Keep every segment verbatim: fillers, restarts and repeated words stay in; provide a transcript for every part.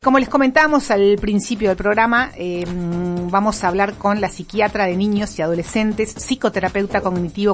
Como les comentábamos al principio del programa, eh, vamos a hablar con la psiquiatra de niños y adolescentes, psicoterapeuta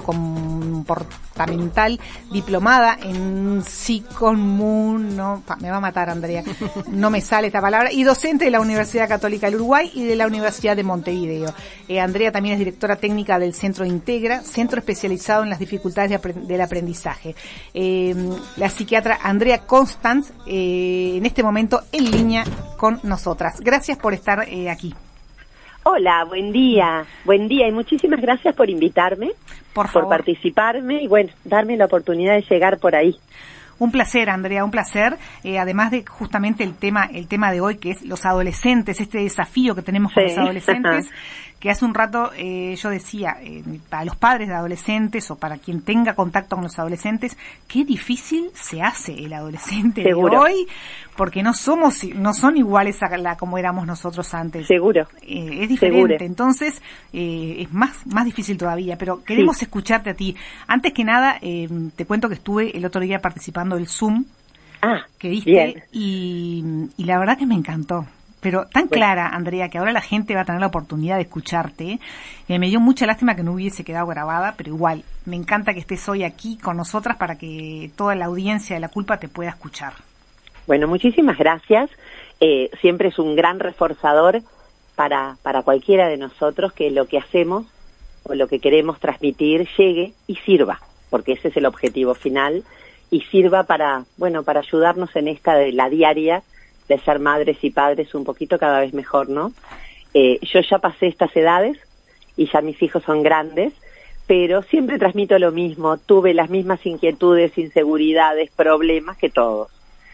cognitivo-comportamental, diplomada en psicomun, no, me va a matar Andrea, no me sale esta palabra, y docente de la Universidad Católica del Uruguay y de la Universidad de Montevideo. Eh, Andrea también es directora técnica del Centro Integra, centro especializado en las dificultades de aprend- del aprendizaje. Eh, la psiquiatra Andrea Constance, eh, en este momento en línea con nosotras. Gracias por estar eh, aquí. Hola, buen día, buen día y muchísimas gracias por invitarme, por, por participarme y bueno, darme la oportunidad de llegar por ahí. Un placer, Andrea, un placer. Eh, además de justamente el tema, el tema de hoy, que es los adolescentes, este desafío que tenemos con sí. los adolescentes, que hace un rato eh, yo decía, eh, para los padres de adolescentes o para quien tenga contacto con los adolescentes, qué difícil se hace el adolescente Seguro. de hoy, porque no somos, no son iguales a la como éramos nosotros antes. Seguro. Eh, es diferente, Seguro. Entonces eh, es más, más difícil todavía, pero queremos sí. escucharte a ti. Antes que nada, eh, te cuento que estuve el otro día participando del Zoom ah, que diste bien. y, y la verdad que me encantó. Pero tan bueno. clara, Andrea, que ahora la gente va a tener la oportunidad de escucharte. Y me dio mucha lástima que no hubiese quedado grabada, pero igual, me encanta que estés hoy aquí con nosotras para que toda la audiencia de La Culpa te pueda escuchar. Bueno, muchísimas gracias. Eh, siempre es un gran reforzador para, para cualquiera de nosotros que lo que hacemos o lo que queremos transmitir llegue y sirva, porque ese es el objetivo final, y sirva para, bueno, para ayudarnos en esta de la diaria de ser madres y padres un poquito cada vez mejor, ¿no? Eh, yo ya pasé estas edades y ya mis hijos son grandes, pero siempre transmito lo mismo, tuve las mismas inquietudes, inseguridades, problemas que todos,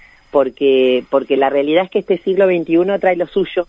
porque porque la realidad es que este siglo veintiuno trae lo suyo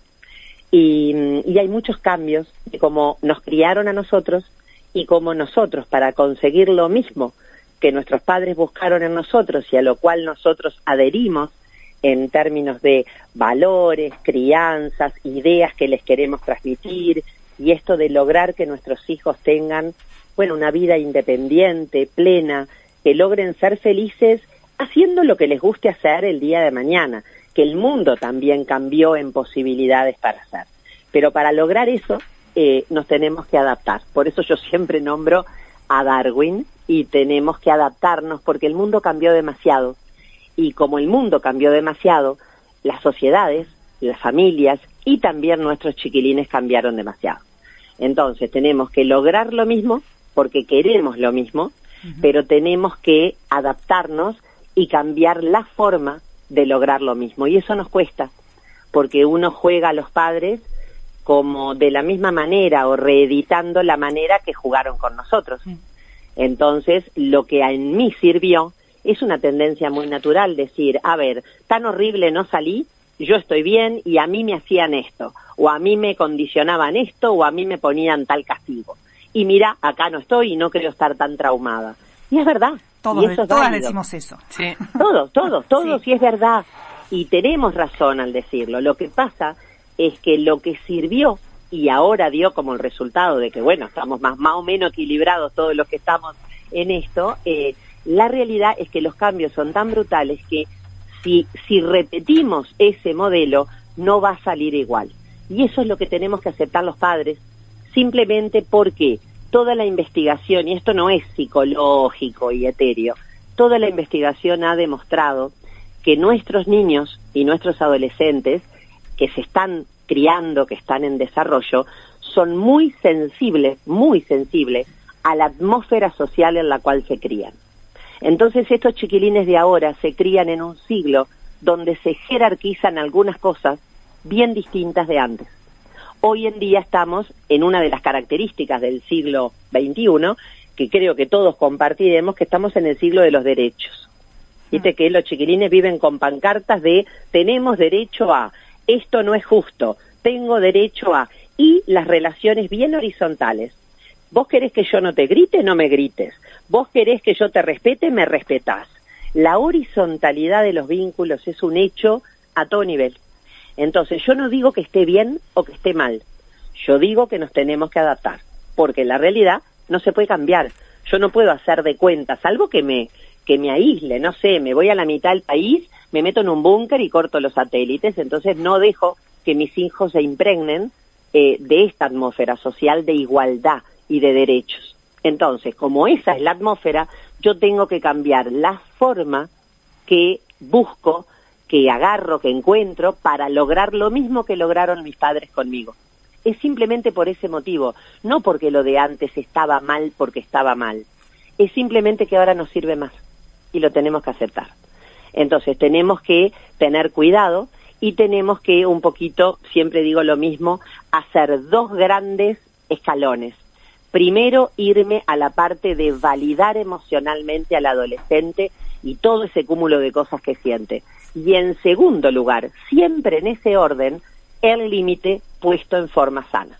y, y hay muchos cambios de cómo nos criaron a nosotros y cómo nosotros, para conseguir lo mismo que nuestros padres buscaron en nosotros y a lo cual nosotros adherimos, en términos de valores, crianzas, ideas que les queremos transmitir, y esto de lograr que nuestros hijos tengan, bueno, una vida independiente, plena, que logren ser felices haciendo lo que les guste hacer el día de mañana, que el mundo también cambió en posibilidades para hacer. Pero para lograr eso, eh, nos tenemos que adaptar. Por eso yo siempre nombro a Darwin, y tenemos que adaptarnos porque el mundo cambió demasiado. Y como el mundo cambió demasiado, las sociedades, las familias y también nuestros chiquilines cambiaron demasiado. Entonces tenemos que lograr lo mismo porque queremos lo mismo, uh-huh. pero tenemos que adaptarnos y cambiar la forma de lograr lo mismo. Y eso nos cuesta, porque uno juega a los padres como de la misma manera o reeditando la manera que jugaron con nosotros. Uh-huh. Entonces, lo que en mí sirvió es una tendencia muy natural decir, a ver, tan horrible no salí, yo estoy bien y a mí me hacían esto, o a mí me condicionaban esto, o a mí me ponían tal castigo. Y mira, acá no estoy y no creo estar tan traumada. Y es verdad. Todos, y eso todas válido. decimos eso. Sí. Todos, todos, todos, sí. y es verdad. Y tenemos razón al decirlo. Lo que pasa es que lo que sirvió y ahora dio como el resultado de que, bueno, estamos más, más o menos equilibrados todos los que estamos en esto, eh, la realidad es que los cambios son tan brutales que si, si repetimos ese modelo no va a salir igual. Y eso es lo que tenemos que aceptar los padres, simplemente porque toda la investigación, y esto no es psicológico y etéreo, toda la investigación ha demostrado que nuestros niños y nuestros adolescentes que se están criando, que están en desarrollo, son muy sensibles, muy sensibles a la atmósfera social en la cual se crían. Entonces estos chiquilines de ahora se crían en un siglo donde se jerarquizan algunas cosas bien distintas de antes. Hoy en día estamos en una de las características del siglo veintiuno, que creo que todos compartiremos, que estamos en el siglo de los derechos. Viste que los chiquilines viven con pancartas de tenemos derecho a, esto no es justo, tengo derecho a, y las relaciones bien horizontales. Vos querés que yo no te grite, no me grites. Vos querés que yo te respete, me respetás. La horizontalidad de los vínculos es un hecho a todo nivel. Entonces, yo no digo que esté bien o que esté mal. Yo digo que nos tenemos que adaptar, porque la realidad no se puede cambiar. Yo no puedo hacer de cuenta, salvo que me, que me aísle, no sé, me voy a la mitad del país, me meto en un búnker y corto los satélites, entonces no dejo que mis hijos se impregnen eh, de esta atmósfera social de igualdad y de derechos. Entonces, como esa es la atmósfera, yo tengo que cambiar la forma que busco, que agarro, que encuentro para lograr lo mismo que lograron mis padres conmigo. Es simplemente por ese motivo, no porque lo de antes estaba mal porque estaba mal. Es simplemente que ahora nos sirve más y lo tenemos que aceptar. Entonces tenemos que tener cuidado y tenemos que un poquito, siempre digo lo mismo, hacer dos grandes escalones. Primero, irme a la parte de validar emocionalmente al adolescente y todo ese cúmulo de cosas que siente. Y en segundo lugar, siempre en ese orden, el límite puesto en forma sana.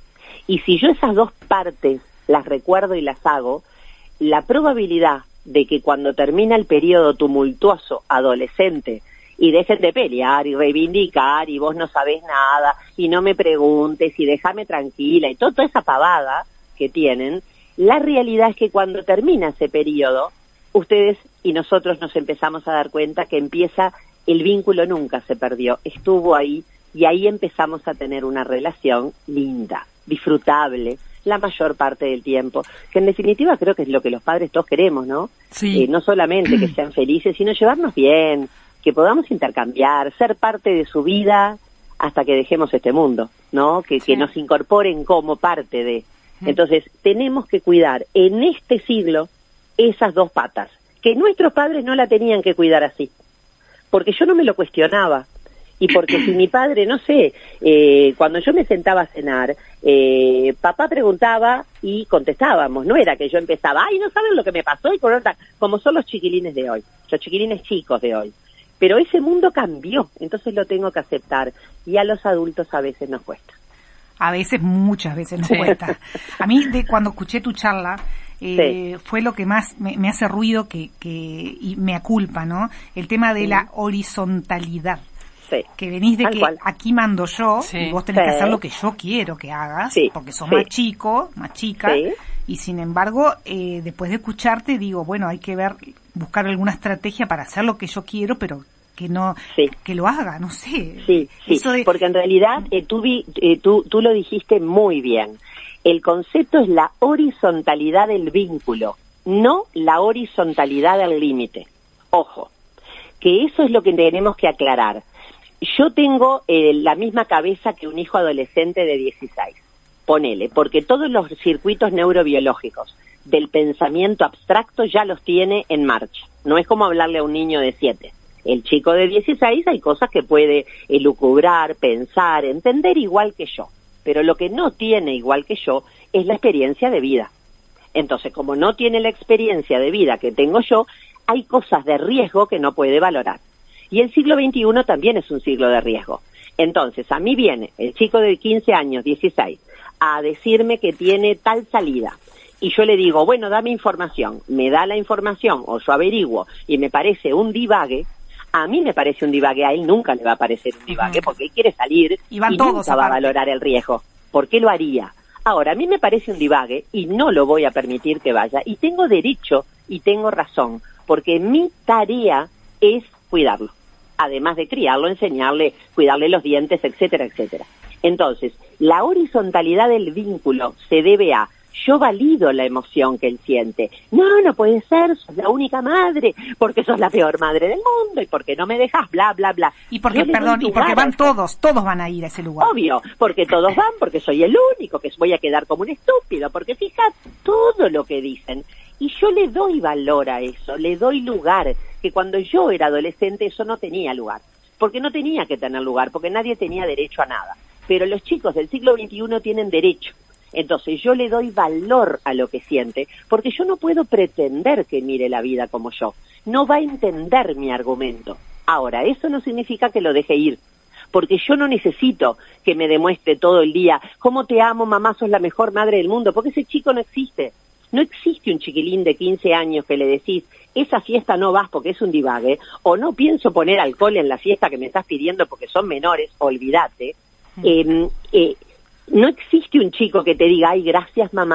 Y si yo esas dos partes las recuerdo y las hago, la probabilidad de que cuando termina el periodo tumultuoso adolescente y dejen de pelear y reivindicar y vos no sabés nada y no me preguntes y déjame tranquila y toda esa pavada que tienen, la realidad es que cuando termina ese periodo, ustedes y nosotros nos empezamos a dar cuenta que empieza, el vínculo nunca se perdió, estuvo ahí y ahí empezamos a tener una relación linda, disfrutable, la mayor parte del tiempo, que en definitiva creo que es lo que los padres todos queremos, ¿no? Sí. Eh, no solamente que sean felices, sino llevarnos bien, que podamos intercambiar, ser parte de su vida hasta que dejemos este mundo, ¿no? Que, sí. que nos incorporen como parte de. Entonces, tenemos que cuidar en este siglo esas dos patas, que nuestros padres no la tenían que cuidar así, porque yo no me lo cuestionaba. Y porque si mi padre, no sé, eh, cuando yo me sentaba a cenar, eh, papá preguntaba y contestábamos, no era que yo empezaba, ay, no saben lo que me pasó, y por otra, como son los chiquilines de hoy, los chiquilines chicos de hoy. Pero ese mundo cambió, entonces lo tengo que aceptar, y a los adultos a veces nos cuesta. A veces, muchas veces nos cuesta. A mí, de cuando escuché tu charla, eh, sí. fue lo que más me, me hace ruido que, que y me aculpa, ¿no? El tema de sí. la horizontalidad. Sí. Que venís de Tal que cual. Aquí mando yo, sí. y vos tenés sí. que hacer lo que yo quiero que hagas, sí. porque sos sí. más chico, más chica, sí. y sin embargo, eh, después de escucharte, digo, bueno, hay que ver, buscar alguna estrategia para hacer lo que yo quiero, pero que no, sí. que lo haga, no sé. Sí, sí, de... porque en realidad eh, tú, vi, eh, tú, tú lo dijiste muy bien. El concepto es la horizontalidad del vínculo, no la horizontalidad del límite. Ojo, que eso es lo que tenemos que aclarar. Yo tengo eh, la misma cabeza que un hijo adolescente de dieciséis, ponele, porque todos los circuitos neurobiológicos del pensamiento abstracto ya los tiene en marcha. No es como hablarle a un niño de siete. El chico de dieciséis hay cosas que puede elucubrar, pensar, entender igual que yo, pero lo que no tiene igual que yo es la experiencia de vida. Entonces, como no tiene la experiencia de vida que tengo yo, hay cosas de riesgo que no puede valorar. Y el siglo veintiuno también es un siglo de riesgo. Entonces, a mí viene el chico de quince años, dieciséis, a decirme que tiene tal salida. Y yo le digo, bueno, dame información. Me da la información, o yo averiguo, y me parece un divague. A mí me parece un divague, a él nunca le va a parecer un divague, porque él quiere salir y, van y todos nunca va a valorar el riesgo. ¿Por qué lo haría? Ahora, a mí me parece un divague y no lo voy a permitir que vaya. Y tengo derecho y tengo razón, porque mi tarea es cuidarlo, además de criarlo, enseñarle, cuidarle los dientes, etcétera, etcétera. Entonces, la horizontalidad del vínculo se debe a, yo valido la emoción que él siente. No, no puede ser, sos la única madre, porque sos la peor madre del mundo, y porque no me dejas, bla, bla, bla. Y porque, perdón, y porque van todos, todos van a ir a ese lugar. Obvio, porque todos van, porque soy el único, que voy a quedar como un estúpido, porque fíjate todo lo que dicen. Y yo le doy valor a eso, le doy lugar, que cuando yo era adolescente eso no tenía lugar, porque no tenía que tener lugar, porque nadie tenía derecho a nada. Pero los chicos del siglo veintiuno tienen derecho. Entonces yo le doy valor a lo que siente, porque yo no puedo pretender que mire la vida como yo. No va a entender mi argumento. Ahora, eso no significa que lo deje ir, porque yo no necesito que me demuestre todo el día, cómo te amo, mamá, sos la mejor madre del mundo, porque ese chico no existe. No existe un chiquilín de quince años que le decís, esa fiesta no vas porque es un divague, o no pienso poner alcohol en la fiesta que me estás pidiendo porque son menores, olvídate. Mm. Eh, eh, no existe un chico que te diga, ay, gracias mamá,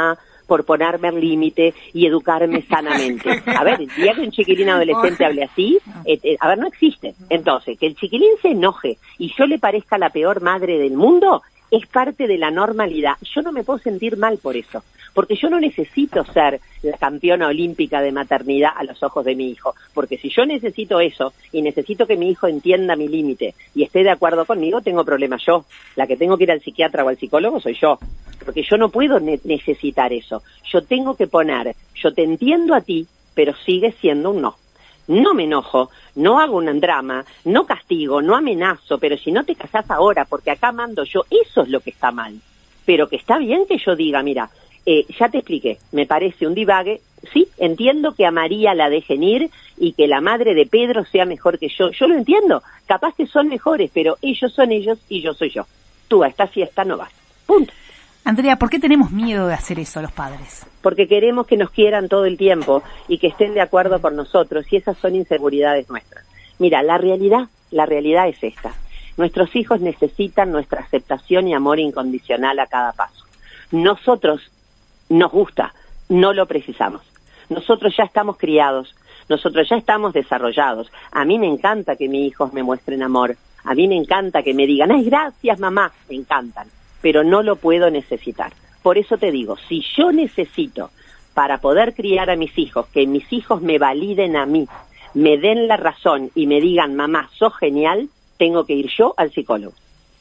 por ponerme el límite y educarme sanamente. A ver, el día que un chiquilín adolescente hable así, eh, eh, a ver, no existe. Entonces, que el chiquilín se enoje y yo le parezca la peor madre del mundo, es parte de la normalidad. Yo no me puedo sentir mal por eso, porque yo no necesito ser la campeona olímpica de maternidad a los ojos de mi hijo, porque si yo necesito eso y necesito que mi hijo entienda mi límite y esté de acuerdo conmigo, tengo problemas yo. La que tengo que ir al psiquiatra o al psicólogo soy yo, porque yo no puedo ne- necesitar eso. Yo tengo que poner, yo te entiendo a ti, pero sigue siendo un no. No me enojo, no hago un drama, no castigo, no amenazo, pero si no te casás ahora, porque acá mando yo, eso es lo que está mal. Pero que está bien que yo diga, mira, eh, ya te expliqué, me parece un divague, sí, entiendo que a María la dejen ir y que la madre de Pedro sea mejor que yo, yo lo entiendo, capaz que son mejores, pero ellos son ellos y yo soy yo. Tú a esta fiesta no vas, punto. Andrea, ¿por qué tenemos miedo de hacer eso los padres? Porque queremos que nos quieran todo el tiempo y que estén de acuerdo con nosotros, y esas son inseguridades nuestras. Mira, la realidad, la realidad es esta. Nuestros hijos necesitan nuestra aceptación y amor incondicional a cada paso. Nosotros nos gusta, no lo precisamos. Nosotros ya estamos criados, nosotros ya estamos desarrollados. A mí me encanta que mis hijos me muestren amor, a mí me encanta que me digan, ¡ay, gracias, mamá! Me encantan, pero no lo puedo necesitar. Por eso te digo, si yo necesito, para poder criar a mis hijos, que mis hijos me validen a mí, me den la razón y me digan, mamá, sos genial, tengo que ir yo al psicólogo.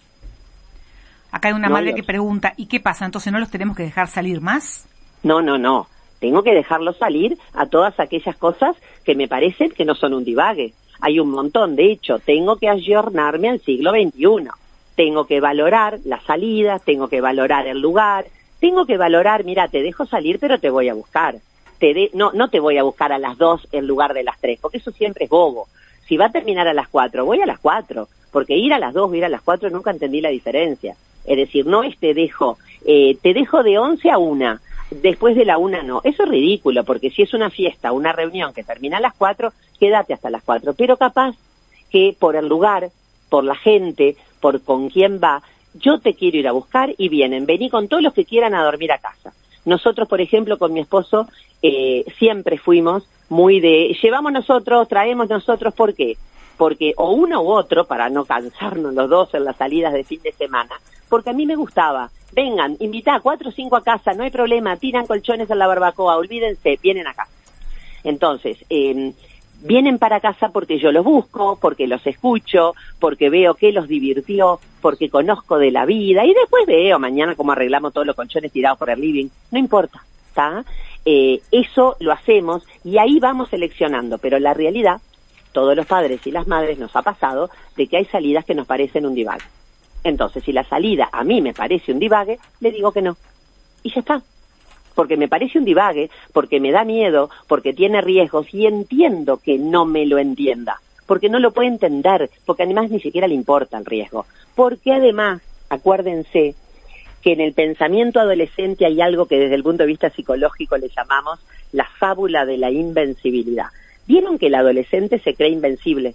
Acá hay una no madre hay que pregunta, ¿y qué pasa? ¿Entonces no los tenemos que dejar salir más? No, no, no. Tengo que dejarlos salir a todas aquellas cosas que me parecen que no son un divague. Hay un montón. De hecho, tengo que ayornarme al siglo veintiuno. Tengo que valorar las salidas, tengo que valorar el lugar, tengo que valorar, mira, te dejo salir, pero te voy a buscar. Te de, no, no te voy a buscar a las dos en lugar de las tres, porque eso siempre es bobo. Si va a terminar a las cuatro, voy a las cuatro, porque ir a las dos o ir a las cuatro nunca entendí la diferencia. Es decir, no es te dejo, eh, te dejo de once a una, después de la una no. Eso es ridículo, porque si es una fiesta, una reunión que termina a las cuatro, quédate hasta las cuatro. Pero capaz que por el lugar, por la gente, por con quién va, yo te quiero ir a buscar y vienen, vení con todos los que quieran a dormir a casa. Nosotros, por ejemplo, con mi esposo, eh, siempre fuimos muy de, llevamos nosotros, traemos nosotros, ¿por qué? Porque o uno u otro, para no cansarnos los dos en las salidas de fin de semana, porque a mí me gustaba, vengan, invitá a cuatro o cinco a casa, no hay problema, tiran colchones en la barbacoa, olvídense, vienen a casa. Entonces, eh, vienen para casa porque yo los busco, porque los escucho, porque veo que los divirtió, porque conozco de la vida, y después veo mañana cómo arreglamos todos los colchones tirados por el living, no importa, ¿está? Eh, eso lo hacemos y ahí vamos seleccionando, pero la realidad, todos los padres y las madres nos ha pasado de que hay salidas que nos parecen un divague. Entonces, si la salida a mí me parece un divague, le digo que no, y ya está. Porque me parece un divague, porque me da miedo, porque tiene riesgos y entiendo que no me lo entienda, porque no lo puede entender, porque además ni siquiera le importa el riesgo. Porque además, acuérdense que en el pensamiento adolescente hay algo que desde el punto de vista psicológico le llamamos la fábula de la invencibilidad. ¿Vieron que el adolescente se cree invencible?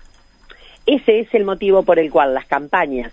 Ese es el motivo por el cual las campañas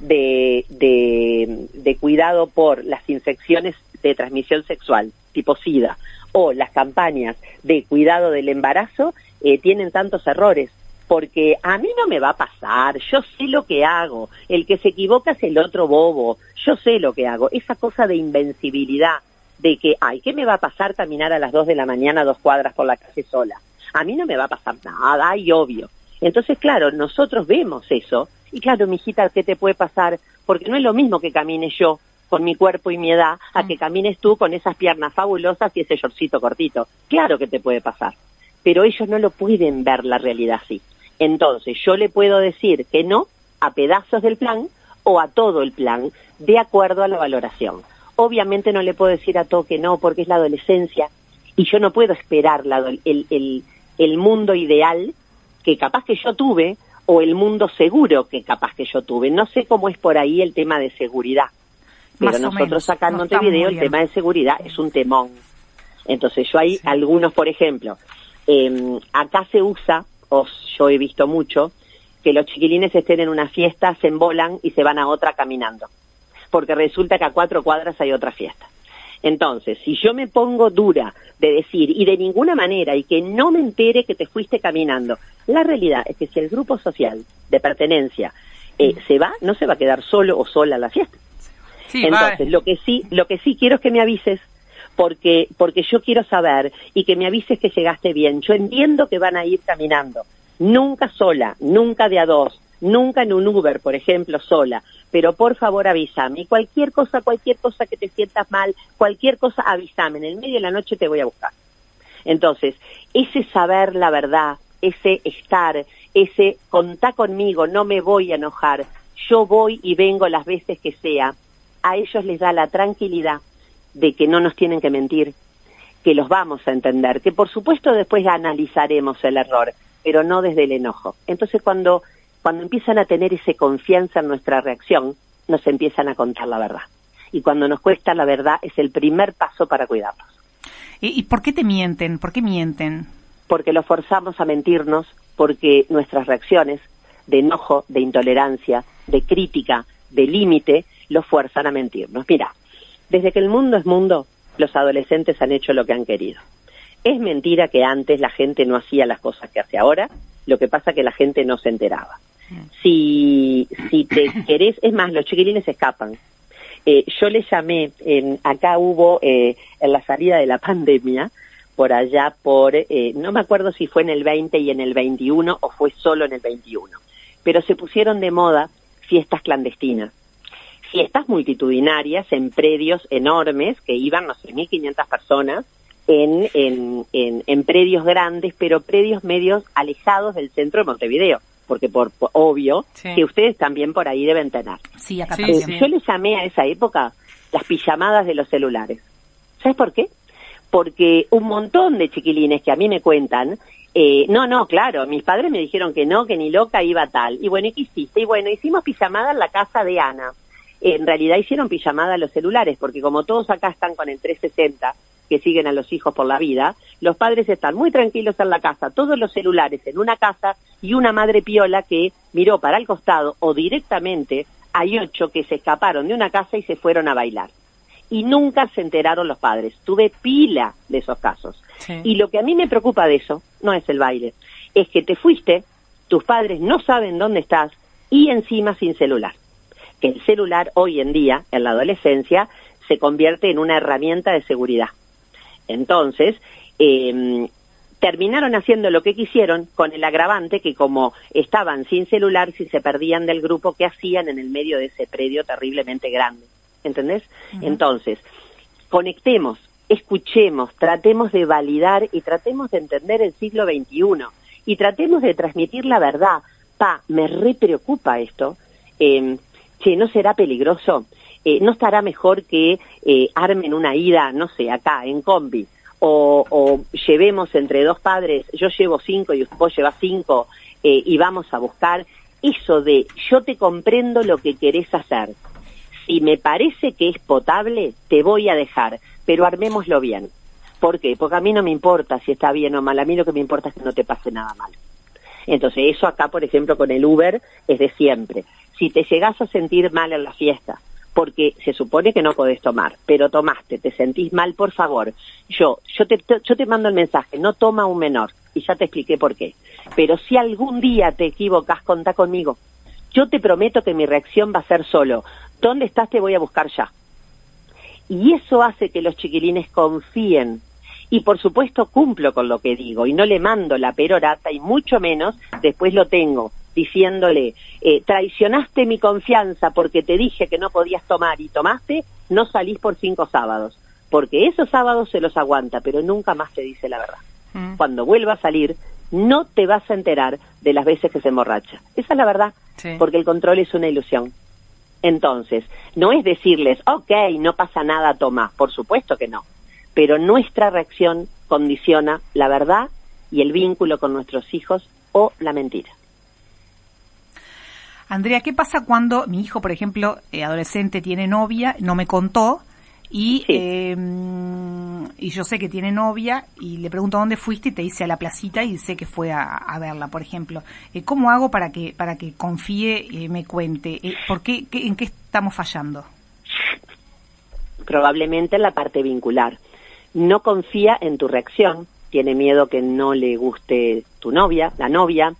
de, de, de cuidado por las infecciones de transmisión sexual, tipo SIDA, o las campañas de cuidado del embarazo, eh, tienen tantos errores, porque a mí no me va a pasar, yo sé lo que hago, el que se equivoca es el otro bobo, yo sé lo que hago, esa cosa de invencibilidad, de que, ay, ¿qué me va a pasar caminar a las dos de la mañana dos cuadras por la calle sola? A mí no me va a pasar nada, y obvio. Entonces, claro, nosotros vemos eso, y claro, mijita, ¿qué te puede pasar? Porque no es lo mismo que camine yo con mi cuerpo y mi edad, a que camines tú con esas piernas fabulosas y ese shortcito cortito. Claro que te puede pasar, pero ellos no lo pueden ver la realidad así. Entonces, yo le puedo decir que no a pedazos del plan o a todo el plan, de acuerdo a la valoración. Obviamente no le puedo decir a todo que no, porque es la adolescencia, y yo no puedo esperar la, el, el, el mundo ideal que capaz que yo tuve, o el mundo seguro que capaz que yo tuve. No sé cómo es por ahí el tema de seguridad. Pero nosotros acá en Montevideo el tema de seguridad es un temón. Entonces yo hay sí. algunos, por ejemplo, eh, acá se usa, o yo he visto mucho, que los chiquilines estén en una fiesta, se embolan y se van a otra caminando. Porque resulta que a cuatro cuadras hay otra fiesta. Entonces, si yo me pongo dura de decir, y de ninguna manera, y que no me entere que te fuiste caminando, la realidad es que si el grupo social de pertenencia eh, se va, no se va a quedar solo o sola a la fiesta. Sí, Entonces, lo que sí, lo que sí quiero es que me avises, porque, porque yo quiero saber, y que me avises que llegaste bien. Yo entiendo que van a ir caminando, nunca sola, nunca de a dos, nunca en un Uber, por ejemplo, sola, pero por favor avísame. Cualquier cosa, cualquier cosa que te sientas mal, cualquier cosa, avísame. En el medio de la noche te voy a buscar. Entonces, ese saber la verdad, ese estar, ese contá conmigo, no me voy a enojar, yo voy y vengo las veces que sea, a ellos les da la tranquilidad de que no nos tienen que mentir, que los vamos a entender, que por supuesto después analizaremos el error, pero no desde el enojo. Entonces, cuando Cuando empiezan a tener esa confianza en nuestra reacción, nos empiezan a contar la verdad. Y cuando nos cuesta la verdad, es el primer paso para cuidarnos. ¿Y, y por qué te mienten? ¿Por qué mienten? Porque los forzamos a mentirnos, porque nuestras reacciones de enojo, de intolerancia, de crítica, de límite, los fuerzan a mentirnos. Mira, desde que el mundo es mundo, los adolescentes han hecho lo que han querido. Es mentira que antes la gente no hacía las cosas que hace ahora, lo que pasa que la gente no se enteraba. Si, si te querés, es más, los chiquilines escapan. Eh, yo les llamé, en, acá hubo, eh, en la salida de la pandemia, por allá por, eh, no me acuerdo si fue en el veinte y en el veintiuno o fue solo en el veintiuno, pero se pusieron de moda fiestas clandestinas. Fiestas multitudinarias en predios enormes que iban, no sé, mil quinientas personas, en, en, en, en predios grandes, pero predios medios alejados del centro de Montevideo, porque por, por obvio sí, que ustedes también por ahí deben tener. Sí, acá sí, también. Sí. Yo les llamé a esa época las pijamadas de los celulares. ¿Sabes por qué? Porque un montón de chiquilines que a mí me cuentan, eh, no, no, claro, mis padres me dijeron que no, que ni loca iba tal. Y bueno, ¿y qué hiciste? Y bueno, hicimos pijamada en la casa de Ana. Eh, en realidad hicieron pijamada a los celulares, porque como todos acá están con el trescientos sesenta, que siguen a los hijos por la vida, los padres están muy tranquilos en la casa, todos los celulares en una casa, y una madre piola que miró para el costado, o directamente hay ocho que se escaparon de una casa y se fueron a bailar. Y nunca se enteraron los padres. Tuve pila de esos casos. Sí. Y lo que a mí me preocupa de eso no es el baile, es que te fuiste, tus padres no saben dónde estás, y encima sin celular. Que el celular hoy en día, en la adolescencia, se convierte en una herramienta de seguridad. Entonces, eh, terminaron haciendo lo que quisieron, con el agravante que como estaban sin celular, si se perdían del grupo, ¿qué hacían en el medio de ese predio terriblemente grande? ¿Entendés? Uh-huh. Entonces, conectemos, escuchemos, tratemos de validar y tratemos de entender el siglo veintiuno y tratemos de transmitir la verdad. Pa, me re preocupa esto. Eh, che, ¿no será peligroso? Eh, ¿No estará mejor que eh, armen una ida, no sé, acá, en combi? O, o llevemos entre dos padres, yo llevo cinco y vos llevas cinco, eh, y vamos a buscar eso de yo te comprendo lo que querés hacer. Si me parece que es potable, te voy a dejar, pero armémoslo bien. ¿Por qué? Porque a mí no me importa si está bien o mal, a mí lo que me importa es que no te pase nada mal. Entonces, eso acá, por ejemplo, con el Uber es de siempre. Si te llegás a sentir mal en la fiesta, porque se supone que no podés tomar, pero tomaste, te sentís mal, por favor, yo yo te, yo te mando el mensaje, no toma un menor, y ya te expliqué por qué. Pero si algún día te equivocas, contá conmigo. Yo te prometo que mi reacción va a ser solo, ¿dónde estás? Te voy a buscar ya. Y eso hace que los chiquilines confíen. Y por supuesto cumplo con lo que digo, y no le mando la perorata, y mucho menos después lo tengo diciéndole, eh, traicionaste mi confianza porque te dije que no podías tomar y tomaste, no salís por cinco sábados, porque esos sábados se los aguanta, pero nunca más te dice la verdad. Mm. Cuando vuelva a salir, no te vas a enterar de las veces que se emborracha. Esa es la verdad, sí, porque el control es una ilusión. Entonces, no es decirles, ok, no pasa nada, toma, por supuesto que no, pero nuestra reacción condiciona la verdad y el vínculo con nuestros hijos o la mentira. Andrea, ¿qué pasa cuando mi hijo, por ejemplo, eh, adolescente, tiene novia, no me contó, y sí, eh, y yo sé que tiene novia, y le pregunto dónde fuiste y te dice a la placita y sé que fue a, a verla, por ejemplo? Eh, ¿Cómo hago para que para que confíe y eh, me cuente? Eh, ¿Por qué, qué, en qué estamos fallando? probablemente en la parte vincular. No confía en tu reacción, tiene miedo que no le guste tu novia, la novia,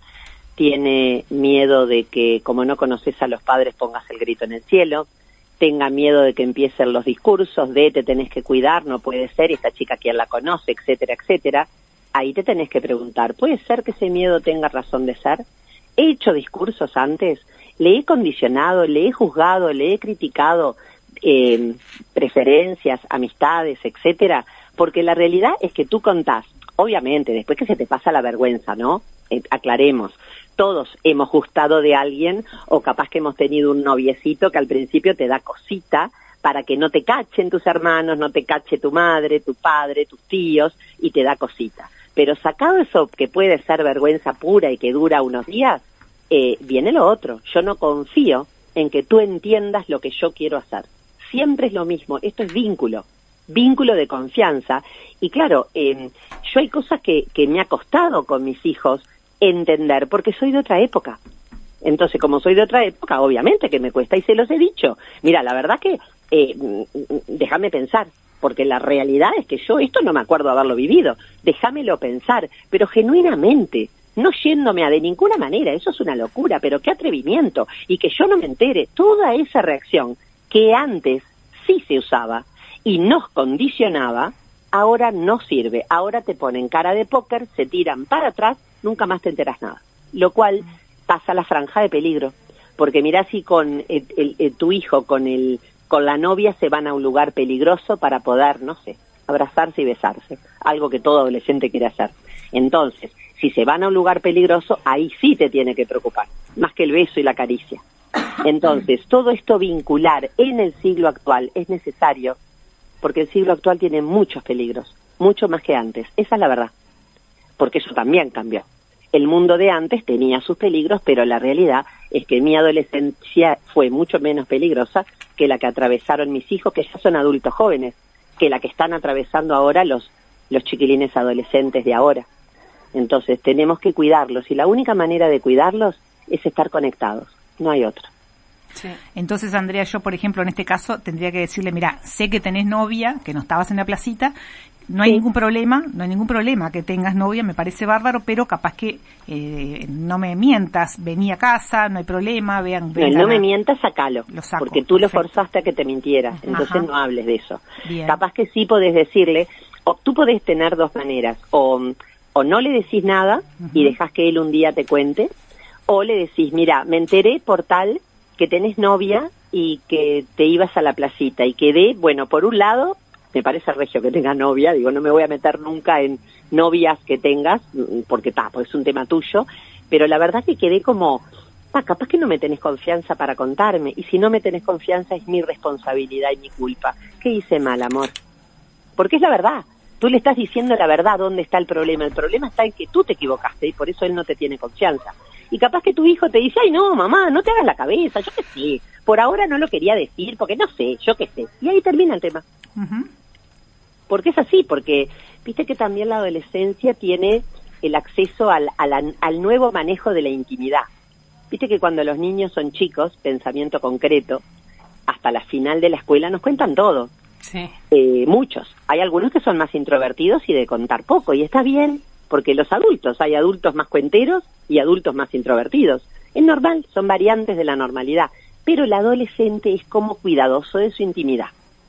tiene miedo de que, como no conoces a los padres, pongas el grito en el cielo, tenga miedo de que empiecen los discursos de te tenés que cuidar, no puede ser, esta chica quién la conoce, etcétera, etcétera. Ahí te tenés que preguntar, ¿puede ser que ese miedo tenga razón de ser? ¿He hecho discursos antes? ¿Le he condicionado, le he juzgado, le he criticado eh, preferencias, amistades, etcétera? Porque la realidad es que tú contás, obviamente, después que se te pasa la vergüenza, ¿no? Eh, aclaremos. Todos hemos gustado de alguien o capaz que hemos tenido un noviecito que al principio te da cosita para que no te cachen tus hermanos, no te cache tu madre, tu padre, tus tíos y te da cosita. Pero sacado eso que puede ser vergüenza pura y que dura unos días, eh, viene lo otro. Yo no confío en que tú entiendas lo que yo quiero hacer. Siempre es lo mismo, esto es vínculo, vínculo de confianza. Y claro, eh, yo hay cosas que, que me ha costado con mis hijos entender, porque soy de otra época. Entonces, como soy de otra época, obviamente que me cuesta, y se los he dicho. Mira, la verdad que, eh, déjame pensar, porque la realidad es que yo esto no me acuerdo haberlo vivido, déjamelo pensar, pero genuinamente, no yéndome a de ninguna manera, eso es una locura, pero qué atrevimiento, y que yo no me entere, toda esa reacción que antes sí se usaba y nos condicionaba, ahora no sirve, ahora te ponen cara de póker, se tiran para atrás, nunca más te enteras nada, lo cual pasa la franja de peligro, porque mirá si con el, el, el, tu hijo, con el con la novia se van a un lugar peligroso para poder, no sé, abrazarse y besarse, algo que todo adolescente quiere hacer. Entonces, si se van a un lugar peligroso, ahí sí te tiene que preocupar, más que el beso y la caricia. Entonces, todo esto vincular en el siglo actual es necesario, porque el siglo actual tiene muchos peligros, mucho más que antes, esa es la verdad, porque eso también cambió. El mundo de antes tenía sus peligros, pero la realidad es que mi adolescencia fue mucho menos peligrosa que la que atravesaron mis hijos, que ya son adultos jóvenes, que la que están atravesando ahora los, los chiquilines adolescentes de ahora. Entonces tenemos que cuidarlos, y la única manera de cuidarlos es estar conectados, no hay otra. Sí. Entonces, Andrea, yo, por ejemplo, en este caso, tendría que decirle, mira, sé que tenés novia, que no estabas en la placita, no hay sí. ningún problema, no hay ningún problema que tengas novia, me parece bárbaro, pero capaz que eh, no me mientas, vení a casa, no hay problema, vean... No, no me mientas, sacalo, lo saco, porque tú perfecto. Lo forzaste a que te mintiera, entonces Ajá. no hables de eso. Bien. Capaz que sí podés decirle, o tú podés tener dos maneras, o, o no le decís nada uh-huh. y dejás que él un día te cuente, o le decís, mira, me enteré por tal que tenés novia y que te ibas a la placita, y quedé, bueno, por un lado, me parece regio que tengas novia, digo, no me voy a meter nunca en novias que tengas, porque ta, pues es un tema tuyo, pero la verdad que quedé como, ah, capaz que no me tenés confianza para contarme, y si no me tenés confianza es mi responsabilidad y mi culpa. ¿Qué hice mal, amor? Porque es la verdad. Tú le estás diciendo la verdad, ¿dónde está el problema? El problema está en que tú te equivocaste y por eso él no te tiene confianza. Y capaz que tu hijo te dice, ay no, mamá, no te hagas la cabeza, yo qué sé, por ahora no lo quería decir, porque no sé, yo qué sé. Y ahí termina el tema. Uh-huh. Porque es así, porque viste que también la adolescencia tiene el acceso al, al, al nuevo manejo de la intimidad. Viste que cuando los niños son chicos, pensamiento concreto, hasta la final de la escuela nos cuentan todo. Sí. Eh, muchos. Hay algunos que son más introvertidos y de contar poco, y está bien, porque los adultos, hay adultos más cuenteros y adultos más introvertidos. Es normal, son variantes de la normalidad, pero el adolescente es como cuidadoso de su intimidad.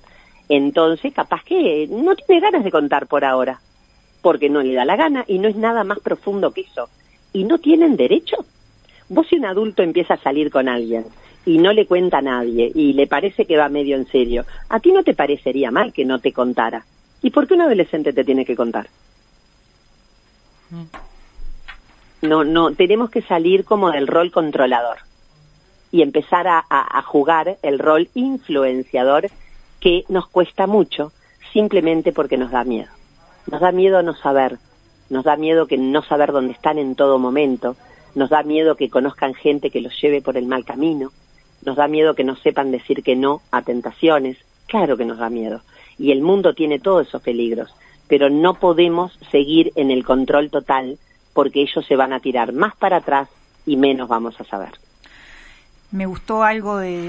Entonces, capaz que no tiene ganas de contar por ahora, porque no le da la gana y no es nada más profundo que eso. Y no tienen derecho. Vos, si un adulto empieza a salir con alguien y no le cuenta a nadie y le parece que va medio en serio, ¿a ti no te parecería mal que no te contara? ¿Y por qué un adolescente te tiene que contar? No, no, tenemos que salir como del rol controlador y empezar a, a, a jugar el rol influenciador, que nos cuesta mucho simplemente porque nos da miedo. Nos da miedo no saber, nos da miedo que no saber dónde están en todo momento, nos da miedo que conozcan gente que los lleve por el mal camino, nos da miedo que no sepan decir que no a tentaciones, claro que nos da miedo. Y el mundo tiene todos esos peligros, pero no podemos seguir en el control total, porque ellos se van a tirar más para atrás y menos vamos a saber. Me gustó algo de la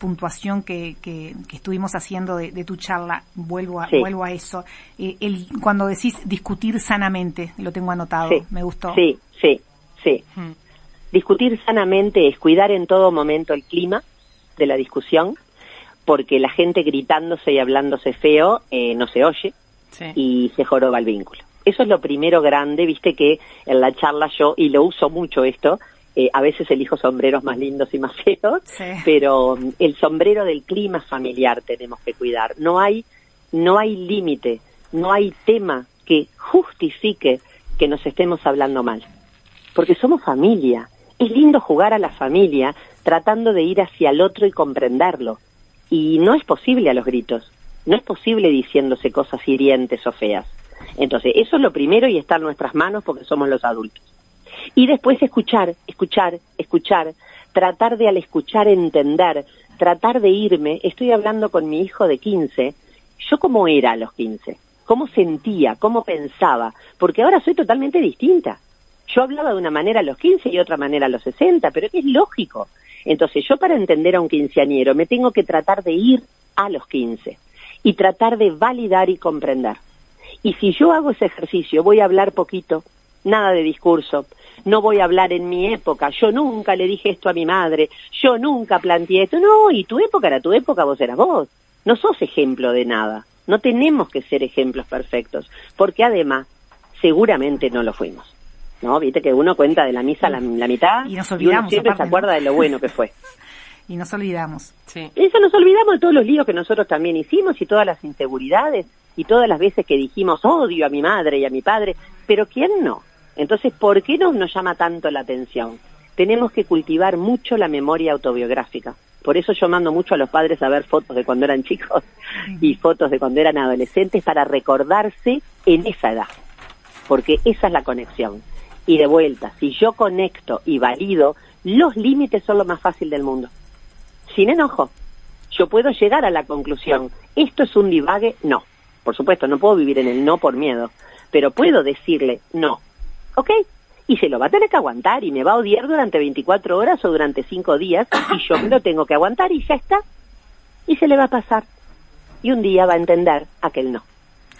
puntuación que, que, que estuvimos haciendo de, de tu charla, vuelvo a, sí. vuelvo a eso. Eh, el, cuando decís discutir sanamente, lo tengo anotado, sí. me gustó. Sí, sí, sí. Hmm. Discutir sanamente es cuidar en todo momento el clima de la discusión, porque la gente gritándose y hablándose feo eh, no se oye sí. y se joroba el vínculo. Eso es lo primero grande, viste que en la charla yo, y lo uso mucho esto, eh, a veces elijo sombreros más lindos y más feos, sí. pero el sombrero del clima familiar tenemos que cuidar. No hay, no hay límite, no hay tema que justifique que nos estemos hablando mal, porque somos familia. Es lindo jugar a la familia tratando de ir hacia el otro y comprenderlo. Y no es posible a los gritos, no es posible diciéndose cosas hirientes o feas. Entonces, eso es lo primero y está en nuestras manos porque somos los adultos. Y después escuchar, escuchar, escuchar, tratar de al escuchar entender, tratar de irme. Estoy hablando con mi hijo de quince, yo cómo era a los quince, cómo sentía, cómo pensaba, porque ahora soy totalmente distinta. Yo hablaba de una manera a los quince y otra manera a los sesenta, pero es lógico. Entonces yo para entender a un quinceañero me tengo que tratar de ir a los quince y tratar de validar y comprender. Y si yo hago ese ejercicio, voy a hablar poquito, nada de discurso, no voy a hablar en mi época, yo nunca le dije esto a mi madre, yo nunca planteé esto, no, y tu época era tu época, vos eras vos, no sos ejemplo de nada, no tenemos que ser ejemplos perfectos, porque además seguramente no lo fuimos. ¿No? Viste que uno cuenta de la misa la, la mitad y, nos olvidamos, y uno siempre aparte, se acuerda ¿no? de lo bueno que fue. Y nos olvidamos. Sí. Eso nos olvidamos de todos los líos que nosotros también hicimos y todas las inseguridades y todas las veces que dijimos odio a mi madre y a mi padre, pero ¿quién no? Entonces, ¿por qué no nos llama tanto la atención? Tenemos que cultivar mucho la memoria autobiográfica. Por eso yo mando mucho a los padres a ver fotos de cuando eran chicos y fotos de cuando eran adolescentes para recordarse en esa edad, porque esa es la conexión. Y de vuelta, si yo conecto y valido, los límites son lo más fácil del mundo. Sin enojo. Yo puedo llegar a la conclusión, ¿esto es un divague? No. Por supuesto, no puedo vivir en el no por miedo, pero puedo decirle no. ¿Ok? Y se lo va a tener que aguantar y me va a odiar durante veinticuatro horas o durante cinco días y yo me lo tengo que aguantar y ya está. Y se le va a pasar. Y un día va a entender aquel no.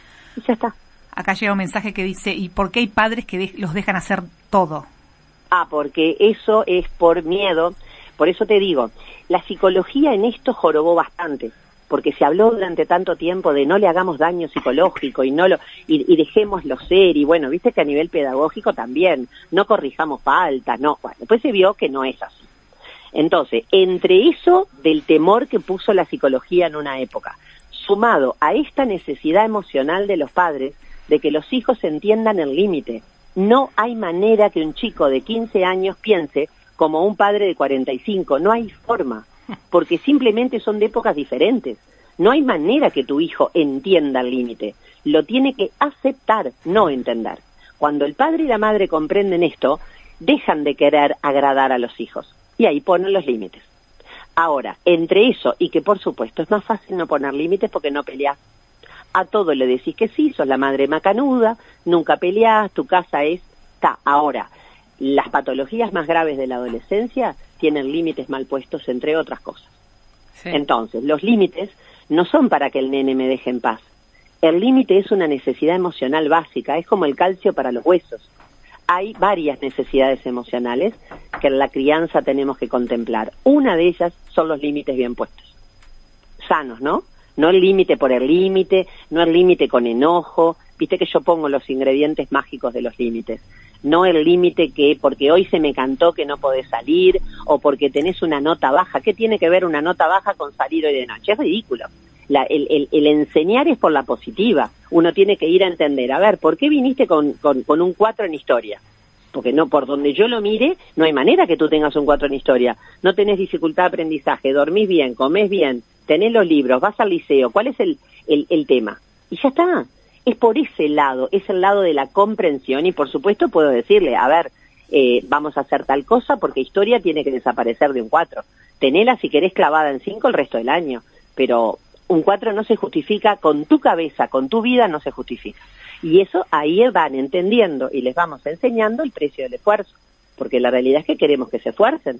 Y ya está. Acá llega un mensaje que dice, ¿y por qué hay padres que de- los dejan hacer todo? Ah, porque eso es por miedo. Por eso te digo, la psicología en esto jorobó bastante, porque se habló durante tanto tiempo de no le hagamos daño psicológico y no lo y, y dejémoslo ser, y bueno, viste que a nivel pedagógico también, no corrijamos faltas, no, bueno, después se vio que no es así. Entonces, entre eso del temor que puso la psicología en una época, sumado a esta necesidad emocional de los padres, de que los hijos entiendan el límite. No hay manera que un chico de quince años piense como un padre de cuarenta y cinco, no hay forma, porque simplemente son de épocas diferentes. No hay manera que tu hijo entienda el límite, lo tiene que aceptar, no entender. Cuando el padre y la madre comprenden esto, dejan de querer agradar a los hijos, y ahí ponen los límites. Ahora, entre eso y que por supuesto es más fácil no poner límites porque no peleás. A todo le decís que sí, sos la madre macanuda, nunca peleás, tu casa es... Ta. Ahora, las patologías más graves de la adolescencia tienen límites mal puestos, entre otras cosas. Sí. Entonces, los límites no son para que el nene me deje en paz. El límite es una necesidad emocional básica, es como el calcio para los huesos. Hay varias necesidades emocionales que en la crianza tenemos que contemplar. Una de ellas son los límites bien puestos. Sanos, ¿no? No el límite por el límite, no el límite con enojo. Viste que yo pongo los ingredientes mágicos de los límites. No el límite que porque hoy se me cantó que no podés salir o porque tenés una nota baja. ¿Qué tiene que ver una nota baja con salir hoy de noche? Es ridículo. La, el, el, el enseñar es por la positiva. Uno tiene que ir a entender, a ver, ¿por qué viniste con, con, con un cuatro en historia? Porque no, por donde yo lo mire, no hay manera que tú tengas un cuatro en historia. No tenés dificultad de aprendizaje, dormís bien, comés bien, tenés los libros, vas al liceo. ¿Cuál es el, el, el tema? Y ya está. Es por ese lado, es el lado de la comprensión y por supuesto puedo decirle, a ver, eh, vamos a hacer tal cosa porque historia tiene que desaparecer de un cuatro. Tenela si querés clavada en cinco el resto del año, pero un cuatro no se justifica con tu cabeza, con tu vida no se justifica. Y eso ahí van entendiendo y les vamos enseñando el precio del esfuerzo, porque la realidad es que queremos que se esfuercen.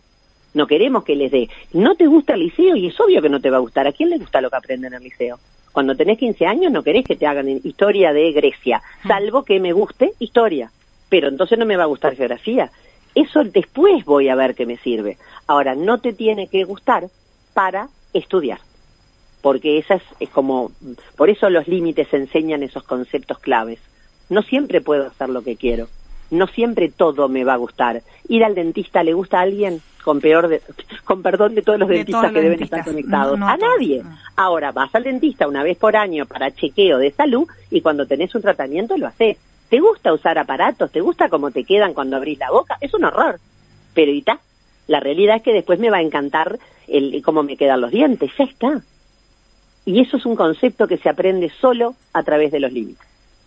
No queremos que les dé, no te gusta el liceo y es obvio que no te va a gustar. ¿A quién le gusta lo que aprende en el liceo? Cuando tenés quince años no querés que te hagan historia de Grecia, salvo que me guste historia, pero entonces no me va a gustar geografía. Eso después voy a ver qué me sirve. Ahora, no te tiene que gustar para estudiar, porque esa es, es como, por eso los límites enseñan esos conceptos claves. No siempre puedo hacer lo que quiero. No siempre todo me va a gustar. Ir al dentista le gusta a alguien, con peor de, con perdón de todos los de dentistas todos los que deben dentistas. estar conectados. No, no, a nadie. No. Ahora vas al dentista una vez por año para chequeo de salud y cuando tenés un tratamiento lo haces. ¿Te gusta usar aparatos? ¿Te gusta cómo te quedan cuando abrís la boca? Es un horror. Pero y está. La realidad es que después me va a encantar el cómo me quedan los dientes. Ya está. Y eso es un concepto que se aprende solo a través de los límites.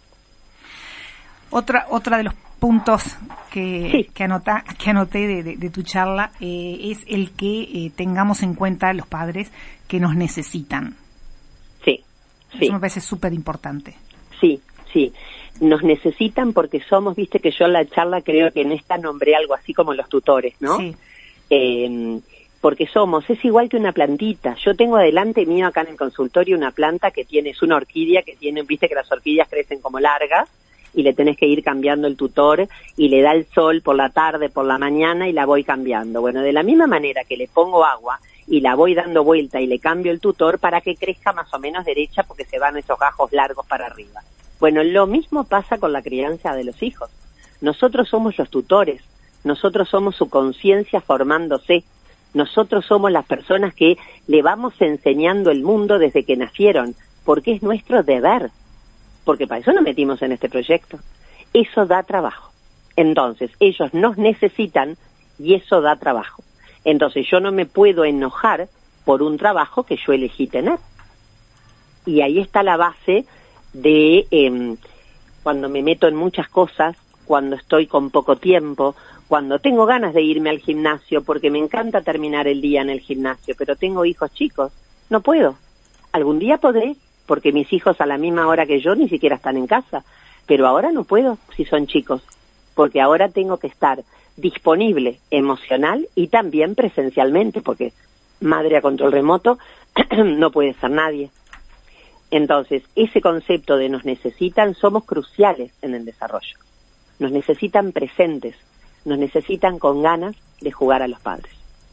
Otra, otra de los puntos que, sí. que, anota, que anoté de, de, de tu charla eh, es el que eh, tengamos en cuenta los padres que nos necesitan. Sí, sí. Eso me parece súper importante. Sí, sí. Nos necesitan porque somos, viste que yo en la charla creo que en esta nombré algo así como los tutores, ¿no? Sí. Eh, porque somos, es igual que una plantita. Yo tengo adelante mío acá en el consultorio una planta que tiene, es una orquídea que tiene, viste que las orquídeas crecen como largas, y le tenés que ir cambiando el tutor, y le da el sol por la tarde, por la mañana, y la voy cambiando. Bueno, de la misma manera que le pongo agua, y la voy dando vuelta, y le cambio el tutor para que crezca más o menos derecha, porque se van esos gajos largos para arriba. Bueno, lo mismo pasa con la crianza de los hijos. Nosotros somos los tutores, nosotros somos su conciencia formándose, nosotros somos las personas que le vamos enseñando el mundo desde que nacieron, porque es nuestro deber. Porque para eso nos metimos en este proyecto. Eso da trabajo. Entonces, ellos nos necesitan y eso da trabajo. Entonces, yo no me puedo enojar por un trabajo que yo elegí tener. Y ahí está la base de eh, cuando me meto en muchas cosas, cuando estoy con poco tiempo, cuando tengo ganas de irme al gimnasio, porque me encanta terminar el día en el gimnasio, pero tengo hijos chicos, no puedo. Algún día podré, porque mis hijos a la misma hora que yo ni siquiera están en casa, pero ahora no puedo si son chicos, porque ahora tengo que estar disponible emocional y también presencialmente, porque madre a control remoto no puede ser nadie. Entonces, ese concepto de nos necesitan, somos cruciales en el desarrollo. Nos necesitan presentes, nos necesitan con ganas de jugar a los padres.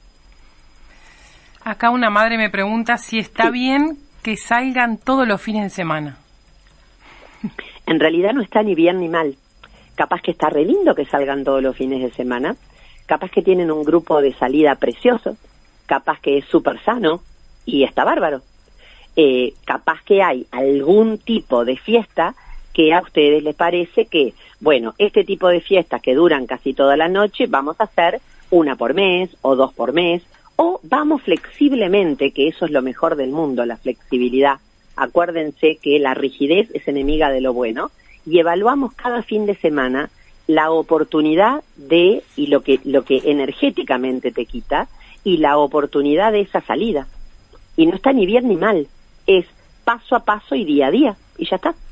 Acá una madre me pregunta si está sí. bien que salgan todos los fines de semana. En realidad no está ni bien ni mal. Capaz que está re lindo que salgan todos los fines de semana. Capaz que tienen un grupo de salida precioso. Capaz que es súper sano y está bárbaro. Eh, capaz que hay algún tipo de fiesta que a ustedes les parece que, bueno, este tipo de fiestas que duran casi toda la noche, vamos a hacer una por mes o dos por mes, o vamos flexiblemente, que eso es lo mejor del mundo, la flexibilidad. Acuérdense que la rigidez es enemiga de lo bueno, y evaluamos cada fin de semana la oportunidad de, y lo que, lo que energéticamente te quita, y la oportunidad de esa salida. Y no está ni bien ni mal, es paso a paso y día a día, y ya está.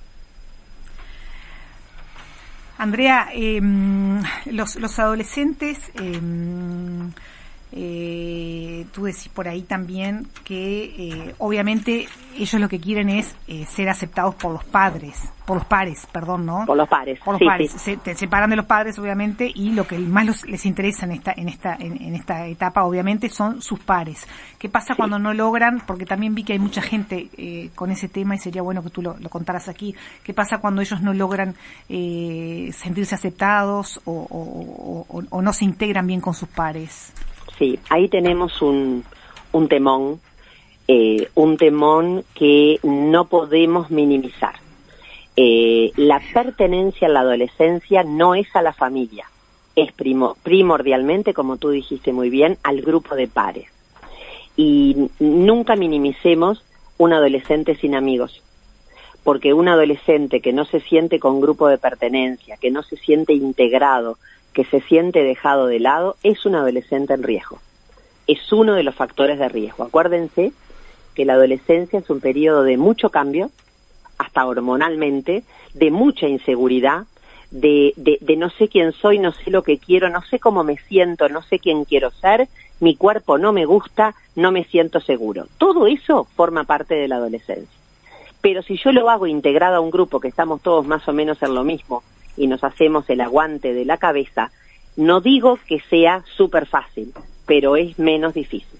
Andrea, eh, los, los adolescentes, eh, eh, tú decís por ahí también que eh, obviamente ellos lo que quieren es eh, ser aceptados por los padres, por los pares, perdón, ¿no? Por los pares, por los sí, pares. Sí. Se te separan de los padres, obviamente, y lo que más los, les interesa en esta, en esta, en, en esta etapa, obviamente, son sus pares. ¿Qué pasa sí. cuando no logran? Porque también vi que hay mucha gente eh, con ese tema y sería bueno que tú lo, lo contaras aquí. ¿Qué pasa cuando ellos no logran eh, sentirse aceptados o, o, o, o no se integran bien con sus pares? Sí, ahí tenemos un, un temón, eh, un temón que no podemos minimizar. Eh, la pertenencia en la adolescencia no es a la familia, es primo, primordialmente, como tú dijiste muy bien, al grupo de pares. Y nunca minimicemos un adolescente sin amigos, porque un adolescente que no se siente con grupo de pertenencia, que no se siente integrado, que se siente dejado de lado, es un adolescente en riesgo. Es uno de los factores de riesgo. Acuérdense que la adolescencia es un periodo de mucho cambio, hasta hormonalmente, de mucha inseguridad, de, de, de no sé quién soy, no sé lo que quiero, no sé cómo me siento, no sé quién quiero ser, mi cuerpo no me gusta, no me siento seguro. Todo eso forma parte de la adolescencia. Pero si yo lo hago integrado a un grupo que estamos todos más o menos en lo mismo y nos hacemos el aguante de la cabeza, no digo que sea súper fácil, pero es menos difícil.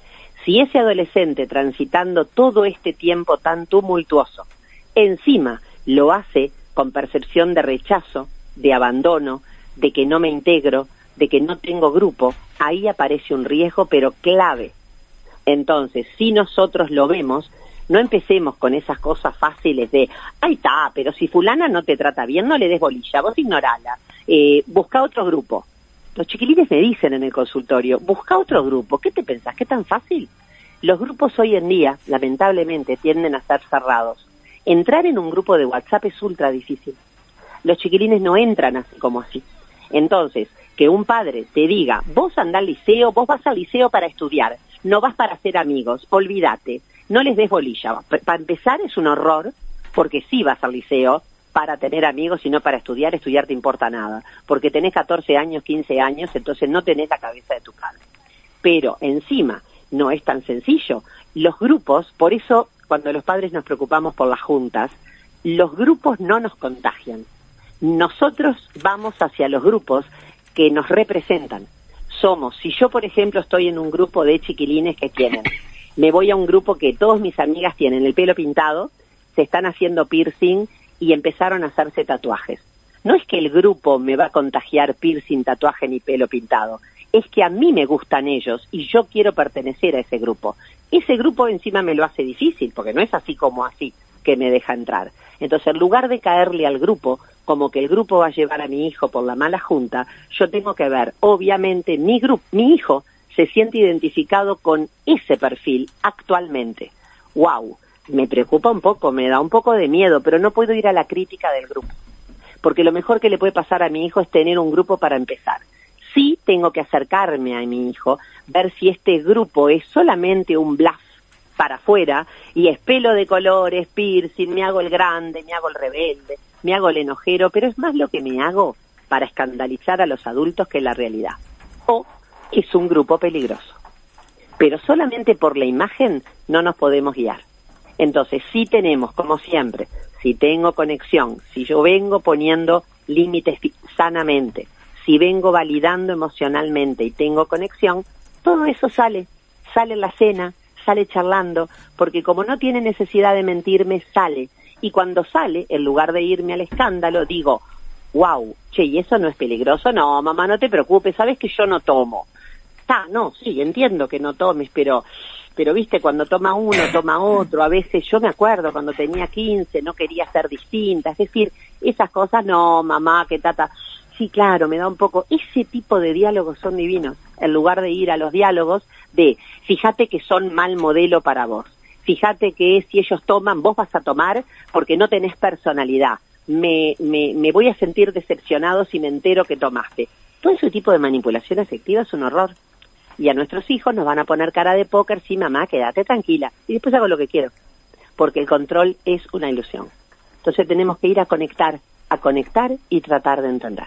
Si ese adolescente transitando todo este tiempo tan tumultuoso, encima lo hace con percepción de rechazo, de abandono, de que no me integro, de que no tengo grupo, ahí aparece un riesgo, pero clave. Entonces, si nosotros lo vemos, no empecemos con esas cosas fáciles de, ay, está, pero si fulana no te trata bien, no le des bolilla, vos ignorala, eh, busca otro grupo. Los chiquilines me dicen en el consultorio, busca otro grupo, ¿qué te pensás? ¿Qué tan fácil? Los grupos hoy en día, lamentablemente, tienden a ser cerrados. Entrar en un grupo de WhatsApp es ultra difícil. Los chiquilines no entran así como así. Entonces, que un padre te diga, vos andás al liceo, vos vas al liceo para estudiar, no vas para hacer amigos, olvídate, no les des bolilla. Para empezar es un horror, porque sí vas al liceo para tener amigos y no para estudiar, estudiar te importa nada, porque tenés catorce años, quince años, entonces no tenés la cabeza de tu padre. Pero encima, no es tan sencillo. Los grupos, por eso cuando los padres nos preocupamos por las juntas, los grupos no nos contagian. Nosotros vamos hacia los grupos que nos representan. Somos, si yo por ejemplo estoy en un grupo de chiquilines que tienen, me voy a un grupo que todas mis amigas tienen el pelo pintado, se están haciendo piercing y empezaron a hacerse tatuajes. No es que el grupo me va a contagiar piercing, tatuaje ni pelo pintado, es que a mí me gustan ellos y yo quiero pertenecer a ese grupo. Ese grupo encima me lo hace difícil, porque no es así como así que me deja entrar. Entonces, en lugar de caerle al grupo, como que el grupo va a llevar a mi hijo por la mala junta, yo tengo que ver, obviamente, mi grupo, mi hijo se siente identificado con ese perfil actualmente. ¡Wow! Me preocupa un poco, me da un poco de miedo, pero no puedo ir a la crítica del grupo. Porque lo mejor que le puede pasar a mi hijo es tener un grupo para empezar. Sí tengo que acercarme a mi hijo, ver si este grupo es solamente un bluff para afuera, y es pelo de colores, piercing, me hago el grande, me hago el rebelde, me hago el enojero, pero es más lo que me hago para escandalizar a los adultos que la realidad. O es un grupo peligroso. Pero solamente por la imagen no nos podemos guiar. Entonces, si tenemos, como siempre, si tengo conexión, si yo vengo poniendo límites sanamente, si vengo validando emocionalmente y tengo conexión, todo eso sale, sale en la cena, sale charlando, porque como no tiene necesidad de mentirme, sale. Y cuando sale, en lugar de irme al escándalo, digo, wow, che, ¿y eso no es peligroso? No, mamá, no te preocupes, sabes que yo no tomo. Ah, no, sí, entiendo que no tomes, pero, pero viste, cuando toma uno, toma otro, a veces, yo me acuerdo, cuando tenía quince, no quería ser distinta, es decir, esas cosas, no, mamá, que tata, sí, claro, me da un poco, ese tipo de diálogos son divinos, en lugar de ir a los diálogos de, fíjate que son mal modelo para vos, fíjate que si ellos toman, vos vas a tomar porque no tenés personalidad, me, me, me voy a sentir decepcionado si me entero que tomaste. Todo ese tipo de manipulación afectiva es un horror. Y a nuestros hijos nos van a poner cara de póker, sí, mamá, quédate tranquila, y después hago lo que quiero, porque el control es una ilusión. Entonces tenemos que ir a conectar, a conectar y tratar de entender.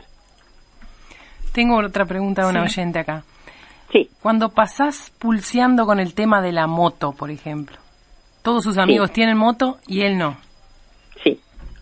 Tengo otra pregunta de una sí. oyente acá. Sí. Cuando pasás pulseando con el tema de la moto, por ejemplo, todos sus amigos sí. tienen moto y él no. Sí.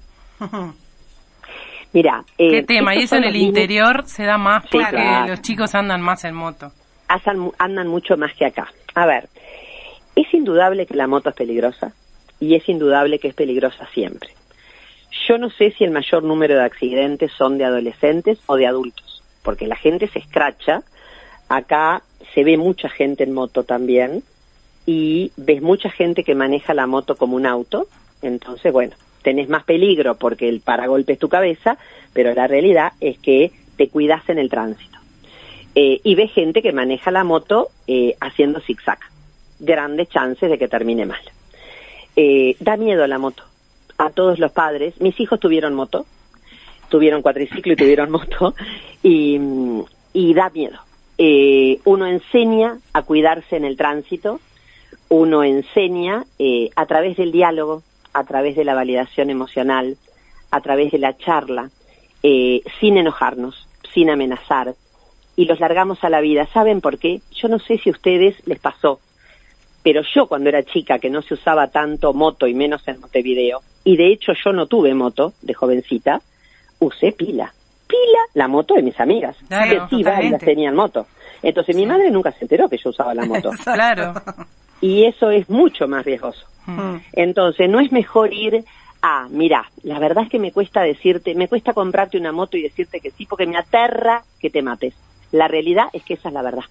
Mira, eh, ¿qué tema? Y eso en el interior se da más sí, porque claro. los chicos andan más en moto. Andan, andan mucho más que acá. A ver, es indudable que la moto es peligrosa y es indudable que es peligrosa siempre. Yo no sé si el mayor número de accidentes son de adolescentes o de adultos, porque la gente se escracha. Acá se ve mucha gente en moto también y ves mucha gente que maneja la moto como un auto. Entonces, bueno, tenés más peligro porque el paragolpe es tu cabeza, pero la realidad es que te cuidas en el tránsito. Eh, y ves gente que maneja la moto eh, haciendo zigzag. Grandes chances de que termine mal. Eh, da miedo la moto. A todos los padres. Mis hijos tuvieron moto, tuvieron cuatriciclo y tuvieron moto, y, y da miedo. Eh, uno enseña a cuidarse en el tránsito, uno enseña eh, a través del diálogo, a través de la validación emocional, a través de la charla, eh, sin enojarnos, sin amenazar, y los largamos a la vida. ¿Saben por qué? Yo no sé si a ustedes les pasó, pero yo cuando era chica, que no se usaba tanto moto y menos en Montevideo, y de hecho yo no tuve moto de jovencita, usé pila. Pila, la moto de mis amigas, Claro, que sí, varias tenían moto. Entonces mi madre nunca se enteró que yo usaba la moto. Claro. Y eso es mucho más riesgoso. Mm. Entonces no es mejor ir a, mira, la verdad es que me cuesta decirte, me cuesta comprarte una moto y decirte que sí, porque me aterra que te mates. La realidad es que esa es la verdad.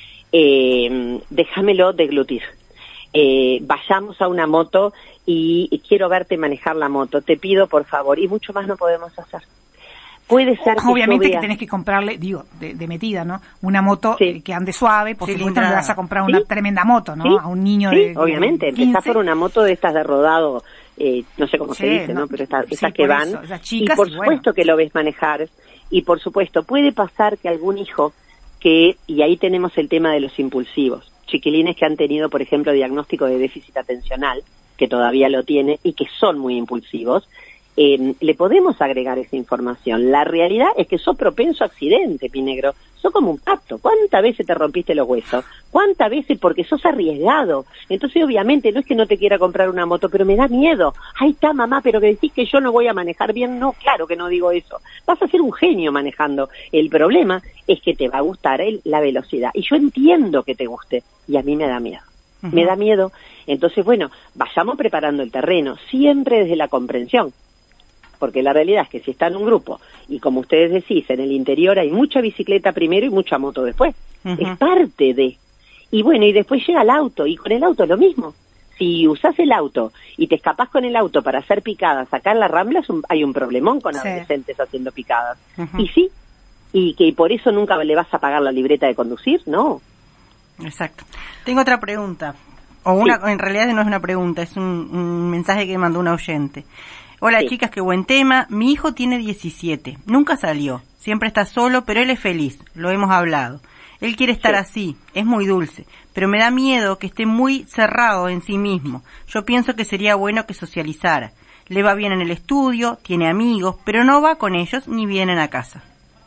Eh, déjamelo deglutir. Eh, vayamos a una moto y, y quiero verte manejar la moto. Te pido, por favor, y mucho más no podemos hacer. Puede ser que obviamente yo vea... que tenés que comprarle, digo, de, de metida, ¿no? Una moto Sí. eh, que ande suave, por Sí, supuesto no le vas a comprar una ¿Sí? tremenda moto, ¿no? ¿Sí? A un niño Sí, de, de obviamente, quince. empezás por una moto de estas de rodado, eh, no sé cómo Sí, se dice, no, ¿no? Pero estas, sí, estas por que van, eso, esas y chicas, por y supuesto bueno. que lo ves manejar, y por supuesto puede pasar que algún hijo que, y ahí tenemos el tema de los impulsivos, chiquilines que han tenido, por ejemplo, diagnóstico de déficit atencional, que todavía lo tiene, y que son muy impulsivos, eh, le podemos agregar esa información. La realidad es que sos propenso a accidente, mi negro. Sos como un pato. ¿Cuántas veces te rompiste los huesos? ¿Cuántas veces? Porque sos arriesgado. Entonces, obviamente, no es que no te quiera comprar una moto, pero me da miedo. Ahí está, mamá, pero que decís que yo no voy a manejar bien. No, claro que no digo eso. Vas a ser un genio manejando. El problema es que te va a gustar el, la velocidad. Y yo entiendo que te guste. Y a mí me da miedo. Uh-huh. Me da miedo. Entonces, bueno, vayamos preparando el terreno. Siempre desde la comprensión. Porque la realidad es que si está en un grupo, y como ustedes decís, en el interior hay mucha bicicleta primero y mucha moto después. Uh-huh. Es parte de. Y bueno, y después llega el auto, y con el auto lo mismo. Si usás el auto y te escapás con el auto para hacer picadas, acá en la Rambla es un, hay un problemón con sí. adolescentes haciendo picadas. Uh-huh. Y sí, y que por eso nunca le vas a pagar la libreta de conducir, no. Exacto. Tengo otra pregunta, o una, sí. en realidad no es una pregunta, es un, un mensaje que mandó un oyente. Hola sí. Chicas, qué buen tema. Mi hijo tiene diecisiete. Nunca salió. Siempre está solo, pero él es feliz. Lo hemos hablado. Él quiere estar sí. así. Es muy dulce. Pero me da miedo que esté muy cerrado en sí mismo. Yo pienso que sería bueno que socializara. Le va bien en el estudio, tiene amigos, pero no va con ellos ni vienen a casa.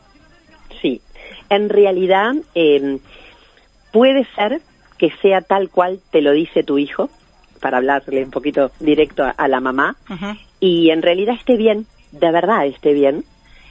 Sí. En realidad, eh, puede ser que sea tal cual te lo dice tu hijo, para hablarle un poquito directo a, a la mamá, uh-huh. y en realidad esté bien, de verdad esté bien,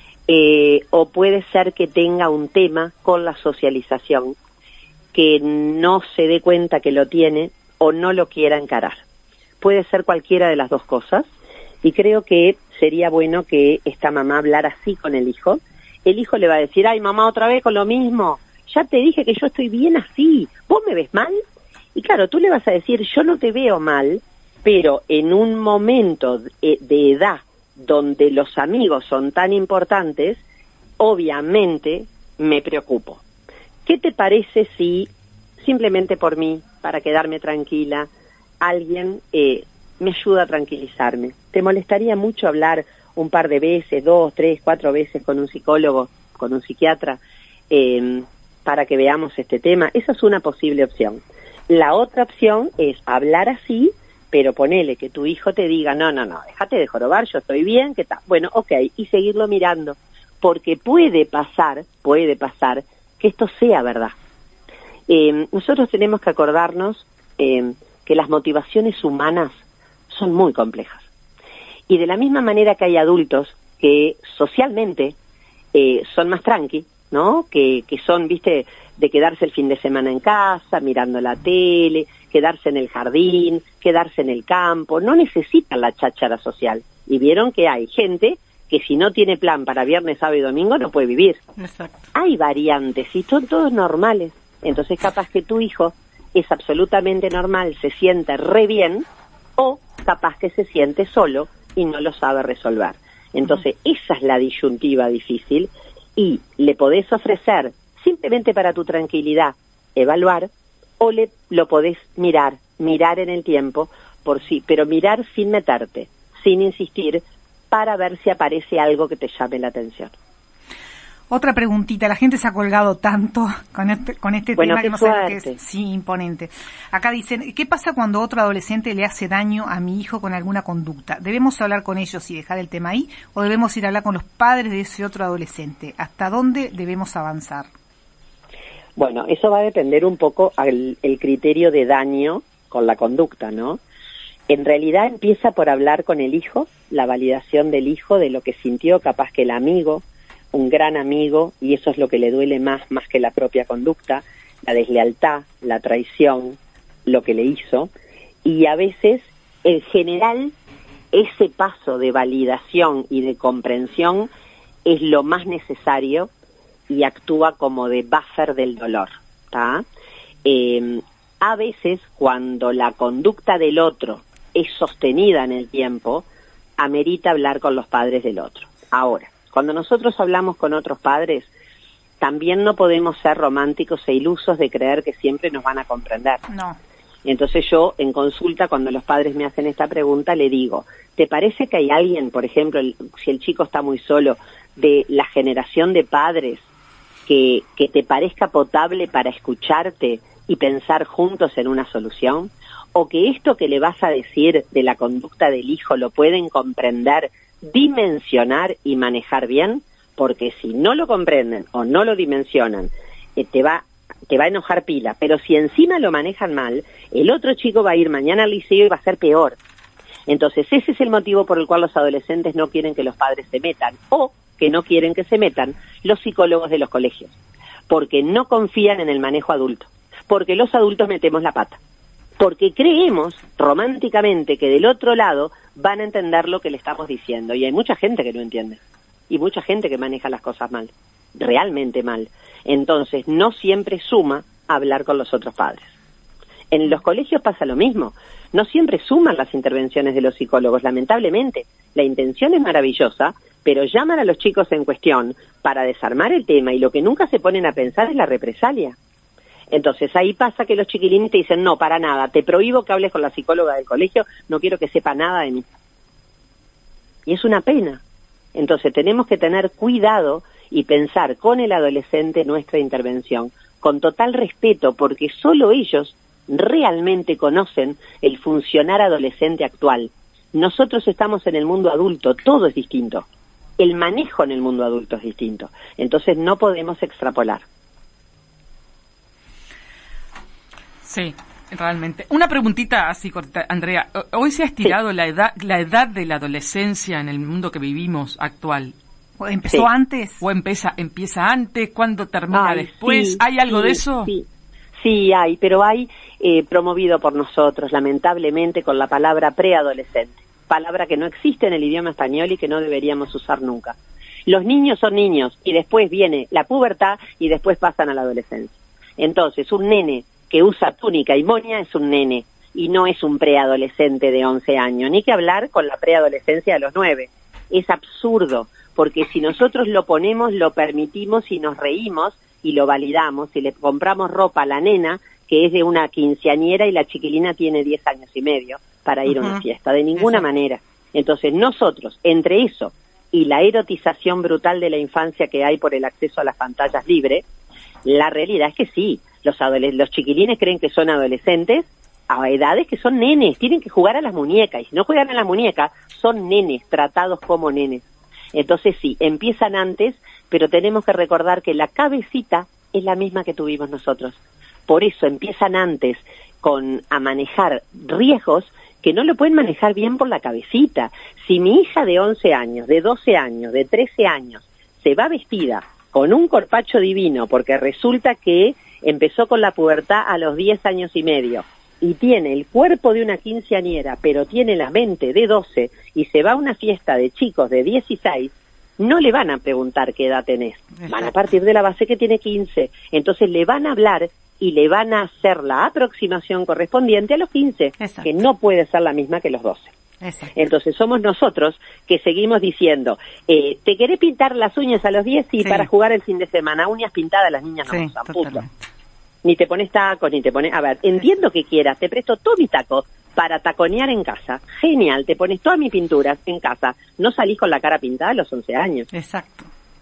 eh, o puede ser que tenga un tema con la socialización, que no se dé cuenta que lo tiene o no lo quiera encarar. Puede ser cualquiera de las dos cosas, y creo que sería bueno que esta mamá hablara así con el hijo. El hijo le va a decir, ay mamá, otra vez con lo mismo, ya te dije que yo estoy bien así, ¿vos me ves mal? Y claro, tú le vas a decir, yo no te veo mal, pero en un momento de, de edad donde los amigos son tan importantes, obviamente me preocupo. ¿Qué te parece si, simplemente por mí, para quedarme tranquila, alguien eh, me ayuda a tranquilizarme? ¿Te molestaría mucho hablar un par de veces, dos, tres, cuatro veces con un psicólogo, con un psiquiatra, eh, para que veamos este tema? Esa es una posible opción. La otra opción es hablar así, pero ponele que tu hijo te diga, no, no, no, déjate de jorobar, yo estoy bien, ¿qué tal? Bueno, ok, y seguirlo mirando, porque puede pasar, puede pasar que esto sea verdad. Eh, nosotros tenemos que acordarnos eh, que las motivaciones humanas son muy complejas. Y de la misma manera que hay adultos que socialmente eh, son más tranqui, ¿no? Que, que son, viste, de quedarse el fin de semana en casa, mirando la tele, quedarse en el jardín, quedarse en el campo, no necesitan la cháchara social. Y vieron que hay gente que si no tiene plan para viernes, sábado y domingo no puede vivir. Exacto. Hay variantes y son todos normales. Entonces capaz que tu hijo es absolutamente normal, se siente re bien, o capaz que se siente solo y no lo sabe resolver. Entonces uh-huh. esa es la disyuntiva difícil, y le podés ofrecer simplemente para tu tranquilidad evaluar, o le lo podés mirar, mirar en el tiempo por sí, pero mirar sin meterte, sin insistir, para ver si aparece algo que te llame la atención. Otra preguntita, la gente se ha colgado tanto con este, con este bueno, tema que no suerte. sabe qué es. Sí, imponente. Acá dicen, ¿qué pasa cuando otro adolescente le hace daño a mi hijo con alguna conducta? ¿Debemos hablar con ellos y dejar el tema ahí? ¿O debemos ir a hablar con los padres de ese otro adolescente? ¿Hasta dónde debemos avanzar? Bueno, eso va a depender un poco al el criterio de daño con la conducta, ¿no? En realidad empieza por hablar con el hijo, la validación del hijo, de lo que sintió, capaz que el amigo, un gran amigo, y eso es lo que le duele más, más que la propia conducta, la deslealtad, la traición, lo que le hizo, y a veces, en general, ese paso de validación y de comprensión es lo más necesario y actúa como de buffer del dolor, ¿tá? Eh, a veces, cuando la conducta del otro es sostenida en el tiempo, amerita hablar con los padres del otro. Ahora, cuando nosotros hablamos con otros padres, también no podemos ser románticos e ilusos de creer que siempre nos van a comprender. No. Entonces yo, en consulta, cuando los padres me hacen esta pregunta, le digo, ¿te parece que hay alguien, por ejemplo, el, si el chico está muy solo, de la generación de padres que, que te parezca potable para escucharte y pensar juntos en una solución? ¿O que esto que le vas a decir de la conducta del hijo lo pueden comprender, dimensionar y manejar bien? Porque si no lo comprenden o no lo dimensionan, eh, te va te va a enojar pila. Pero si encima lo manejan mal, el otro chico va a ir mañana al liceo y va a ser peor. Entonces ese es el motivo por el cual los adolescentes no quieren que los padres se metan, o que no quieren que se metan los psicólogos de los colegios, porque no confían en el manejo adulto, porque los adultos metemos la pata, porque creemos románticamente que del otro lado van a entender lo que le estamos diciendo, y hay mucha gente que no entiende, y mucha gente que maneja las cosas mal, realmente mal. Entonces no siempre suma hablar con los otros padres. En los colegios pasa lo mismo, no siempre suman las intervenciones de los psicólogos, lamentablemente. La intención es maravillosa, pero llaman a los chicos en cuestión para desarmar el tema, y lo que nunca se ponen a pensar es la represalia. Entonces ahí pasa que los chiquilines te dicen, no, para nada, te prohíbo que hables con la psicóloga del colegio, no quiero que sepa nada de mí. Y es una pena. Entonces tenemos que tener cuidado y pensar con el adolescente nuestra intervención, con total respeto, porque solo ellos realmente conocen el funcionar adolescente actual. Nosotros estamos en el mundo adulto, todo es distinto. El manejo en el mundo adulto es distinto. Entonces no podemos extrapolar. Sí, realmente. Una preguntita así corta, Andrea. Hoy se ha estirado sí. la edad la edad de la adolescencia en el mundo que vivimos actual. ¿O empezó sí. antes? ¿O empieza empieza antes? ¿Cuándo termina Ay, después? Sí, ¿Hay algo sí, de eso? Sí. Sí hay, pero hay eh, promovido por nosotros, lamentablemente, con la palabra preadolescente. Palabra que no existe en el idioma español y que no deberíamos usar nunca. Los niños son niños y después viene la pubertad y después pasan a la adolescencia. Entonces, un nene que usa túnica y moña es un nene y no es un preadolescente de once años, ni que hablar con la preadolescencia de los nueve. Es absurdo, porque si nosotros lo ponemos, lo permitimos y nos reímos y lo validamos, y le compramos ropa a la nena que es de una quinceañera y la chiquilina tiene diez años y medio para ir uh-huh. a una fiesta, de ninguna Exacto. manera. Entonces nosotros, entre eso y la erotización brutal de la infancia que hay por el acceso a las pantallas libres, la realidad es que sí, los, adoles- los chiquilines creen que son adolescentes a edades que son nenes, tienen que jugar a las muñecas, y si no juegan a las muñecas, son nenes, tratados como nenes. Entonces sí, empiezan antes, pero tenemos que recordar que la cabecita es la misma que tuvimos nosotros. Por eso empiezan antes con a manejar riesgos que no lo pueden manejar bien por la cabecita. Si mi hija de once años, de doce años, de trece años, se va vestida con un corpacho divino, porque resulta que empezó con la pubertad a los diez años y medio, y tiene el cuerpo de una quinceañera, pero tiene la mente de doce, y se va a una fiesta de chicos de dieciséis, no le van a preguntar qué edad tenés. Exacto. Van a partir de la base que tiene quince. Entonces le van a hablar y le van a hacer la aproximación correspondiente a los quince, Exacto. que no puede ser la misma que los doce. Exacto. Entonces somos nosotros que seguimos diciendo, eh, ¿te querés pintar las uñas a los diez? Y sí. para jugar el fin de semana, uñas pintadas las niñas no sí, usan, puto. Ni te pones tacos, ni te pones... A ver, entiendo que quieras, te presto todos mis tacos para taconear en casa. Genial, te pones todas mis pinturas en casa. No salís con la cara pintada a los once años. Exacto.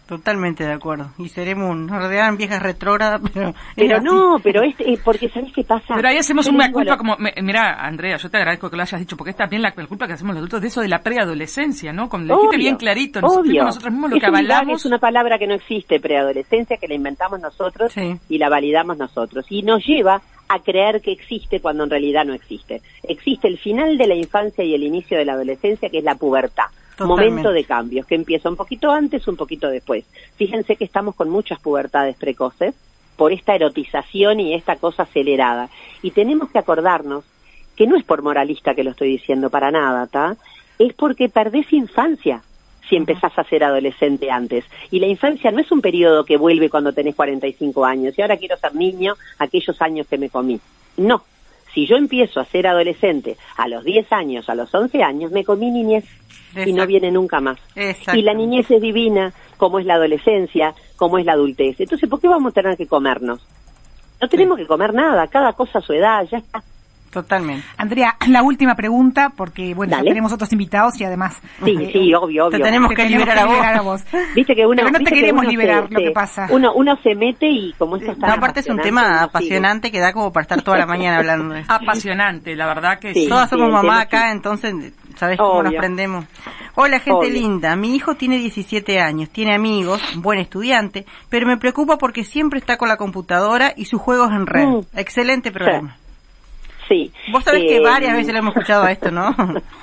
Totalmente de acuerdo. Y seremos, nos rodearán viejas retrógradas, pero... Pero no, pero es, es porque ¿sabés qué pasa? Pero ahí hacemos Yo una digo, culpa lo- como... me- Mira, Andrea, yo te agradezco que lo hayas dicho, porque es también la, la culpa que hacemos los adultos de eso de la preadolescencia, ¿no? Como le dijiste Obvio, bien clarito, nosotros, obvio. nosotros mismos lo es que un divague, avalamos... es una palabra que no existe, preadolescencia, que la inventamos nosotros Sí. y la validamos nosotros. Y nos lleva a creer que existe cuando en realidad no existe. Existe el final de la infancia y el inicio de la adolescencia, que es la pubertad. Totalmente. Momento de cambios, que empieza un poquito antes, un poquito después. Fíjense que estamos con muchas pubertades precoces por esta erotización y esta cosa acelerada. Y tenemos que acordarnos que no es por moralista que lo estoy diciendo para nada, ¿tá? Es porque perdés infancia si empezás a ser adolescente antes. Y la infancia no es un periodo que vuelve cuando tenés cuarenta y cinco años y ahora quiero ser niño, aquellos años que me comí. No. Si yo empiezo a ser adolescente a los diez años, a los once años, me comí niñez y no Exacto. viene nunca más. Exacto. Y la niñez es divina, como es la adolescencia, como es la adultez. Entonces, ¿por qué vamos a tener que comernos? No tenemos que comer nada, cada cosa a su edad, ya está. Totalmente. Andrea, la última pregunta, porque bueno, ya Dale. tenemos otros invitados y además... Sí, eh, sí, obvio, obvio. Te tenemos te que tenemos liberar a vos. liberar a vos. Viste que uno, Pero no te viste que queremos uno liberar, se- lo que se- pasa. Uno, uno se mete y como esto está No, aparte es un tema apasionante que da como para estar toda la mañana hablando de esto. Apasionante, la verdad que Sí. sí. Todas somos el mamá tema acá, sí. entonces, ¿sabes cómo nos Obvio. prendemos? Hola, gente Obvio. linda. Mi hijo tiene diecisiete años, tiene amigos, buen estudiante, pero me preocupa porque siempre está con la computadora y sus juegos en red. Mm. Excelente programa. Sí. Vos sabés que Eh, varias veces lo hemos escuchado a esto, ¿no?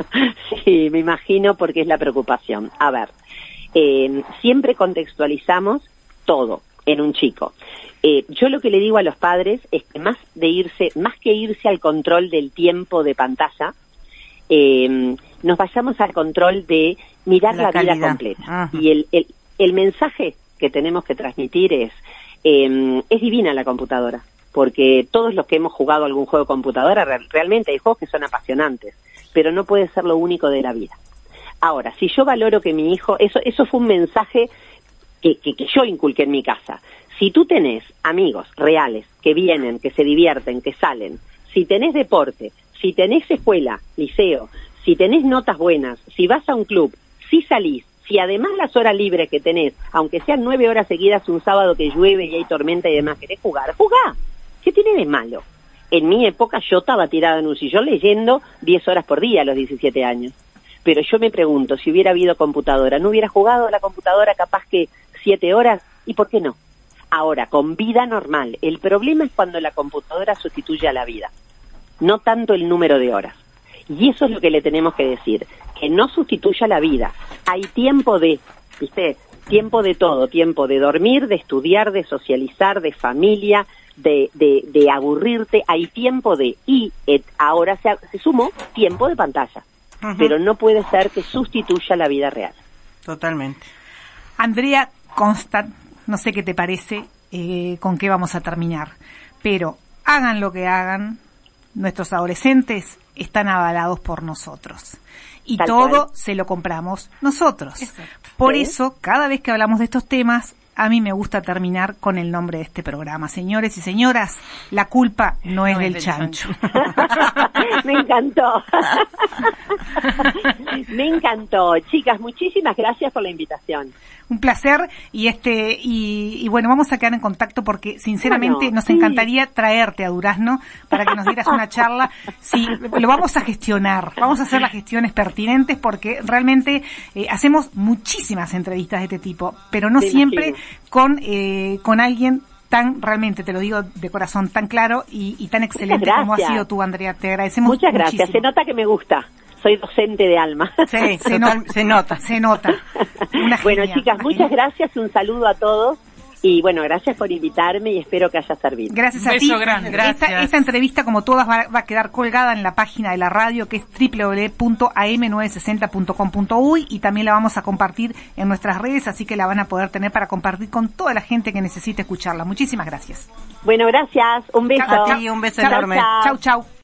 Sí, me imagino porque es la preocupación. A ver, eh, siempre contextualizamos todo en un chico. Eh, yo lo que le digo a los padres es que más de irse, más que irse al control del tiempo de pantalla, eh, nos vayamos al control de mirar La la, vida calidad. completa. Ajá. Y el, el, el mensaje que tenemos que transmitir es, eh, es divina la computadora, porque todos los que hemos jugado algún juego de computadora, re- realmente hay juegos que son apasionantes, pero no puede ser lo único de la vida. Ahora, si yo valoro que mi hijo, eso eso fue un mensaje que, que, que yo inculqué en mi casa. Si tú tenés amigos reales que vienen, que se divierten, que salen, si tenés deporte, si tenés escuela, liceo, si tenés notas buenas, si vas a un club, si salís, si además las horas libres que tenés, aunque sean nueve horas seguidas un sábado que llueve y hay tormenta y demás, querés jugar, jugá. ¿Qué tiene de malo? En mi época yo estaba tirada en un sillón leyendo diez horas por día a los diecisiete años. Pero yo me pregunto, si hubiera habido computadora, ¿no hubiera jugado a la computadora capaz que siete horas? ¿Y por qué no? Ahora, con vida normal. El problema es cuando la computadora sustituye a la vida, no tanto el número de horas. Y eso es lo que le tenemos que decir, que no sustituya la vida. Hay tiempo de, ¿viste? Tiempo de todo, tiempo de dormir, de estudiar, de socializar, de familia, de, de, de aburrirte, hay tiempo de, y et, ahora se, se sumó tiempo de pantalla, Ujú. pero no puede ser que sustituya la vida real. Totalmente. Andrea Constant, no sé qué te parece, eh, con qué vamos a terminar, pero hagan lo que hagan, nuestros adolescentes están avalados por nosotros. Y Tal todo cual. se lo compramos nosotros. Exacto. Por Sí. eso, cada vez que hablamos de estos temas, a mí me gusta terminar con el nombre de este programa. Señores y señoras, la culpa no es No es del del chancho. Me encantó. Me encantó. Chicas, muchísimas gracias por la invitación. Un placer y este y, y bueno, vamos a quedar en contacto porque sinceramente Bueno, nos sí. encantaría traerte a Durazno para que nos dieras una charla. Sí, lo vamos a gestionar, vamos a hacer las gestiones pertinentes porque realmente eh, hacemos muchísimas entrevistas de este tipo, pero no Me siempre imagino. con eh, con alguien tan, realmente te lo digo de corazón, tan claro y, y tan excelente como has gracias. sido tú, Andrea. Te agradecemos Muchas gracias. muchísimo. Se nota que me gusta. Soy docente de alma. Sí, se, Total- nota, se nota. se nota. Una Bueno, genia, chicas, una muchas genia. gracias. Un saludo a todos. Y bueno, gracias por invitarme y espero que haya servido. Gracias a Un ti. beso grande. Esta, Gracias. esta entrevista, como todas, va, va a quedar colgada en la página de la radio, que es doble u doble u doble u punto a eme novecientos sesenta punto com punto uy, y también la vamos a compartir en nuestras redes, así que la van a poder tener para compartir con toda la gente que necesite escucharla. Muchísimas gracias. Bueno, gracias. Un beso. A ti, un beso Chau, enorme. Chau, chau.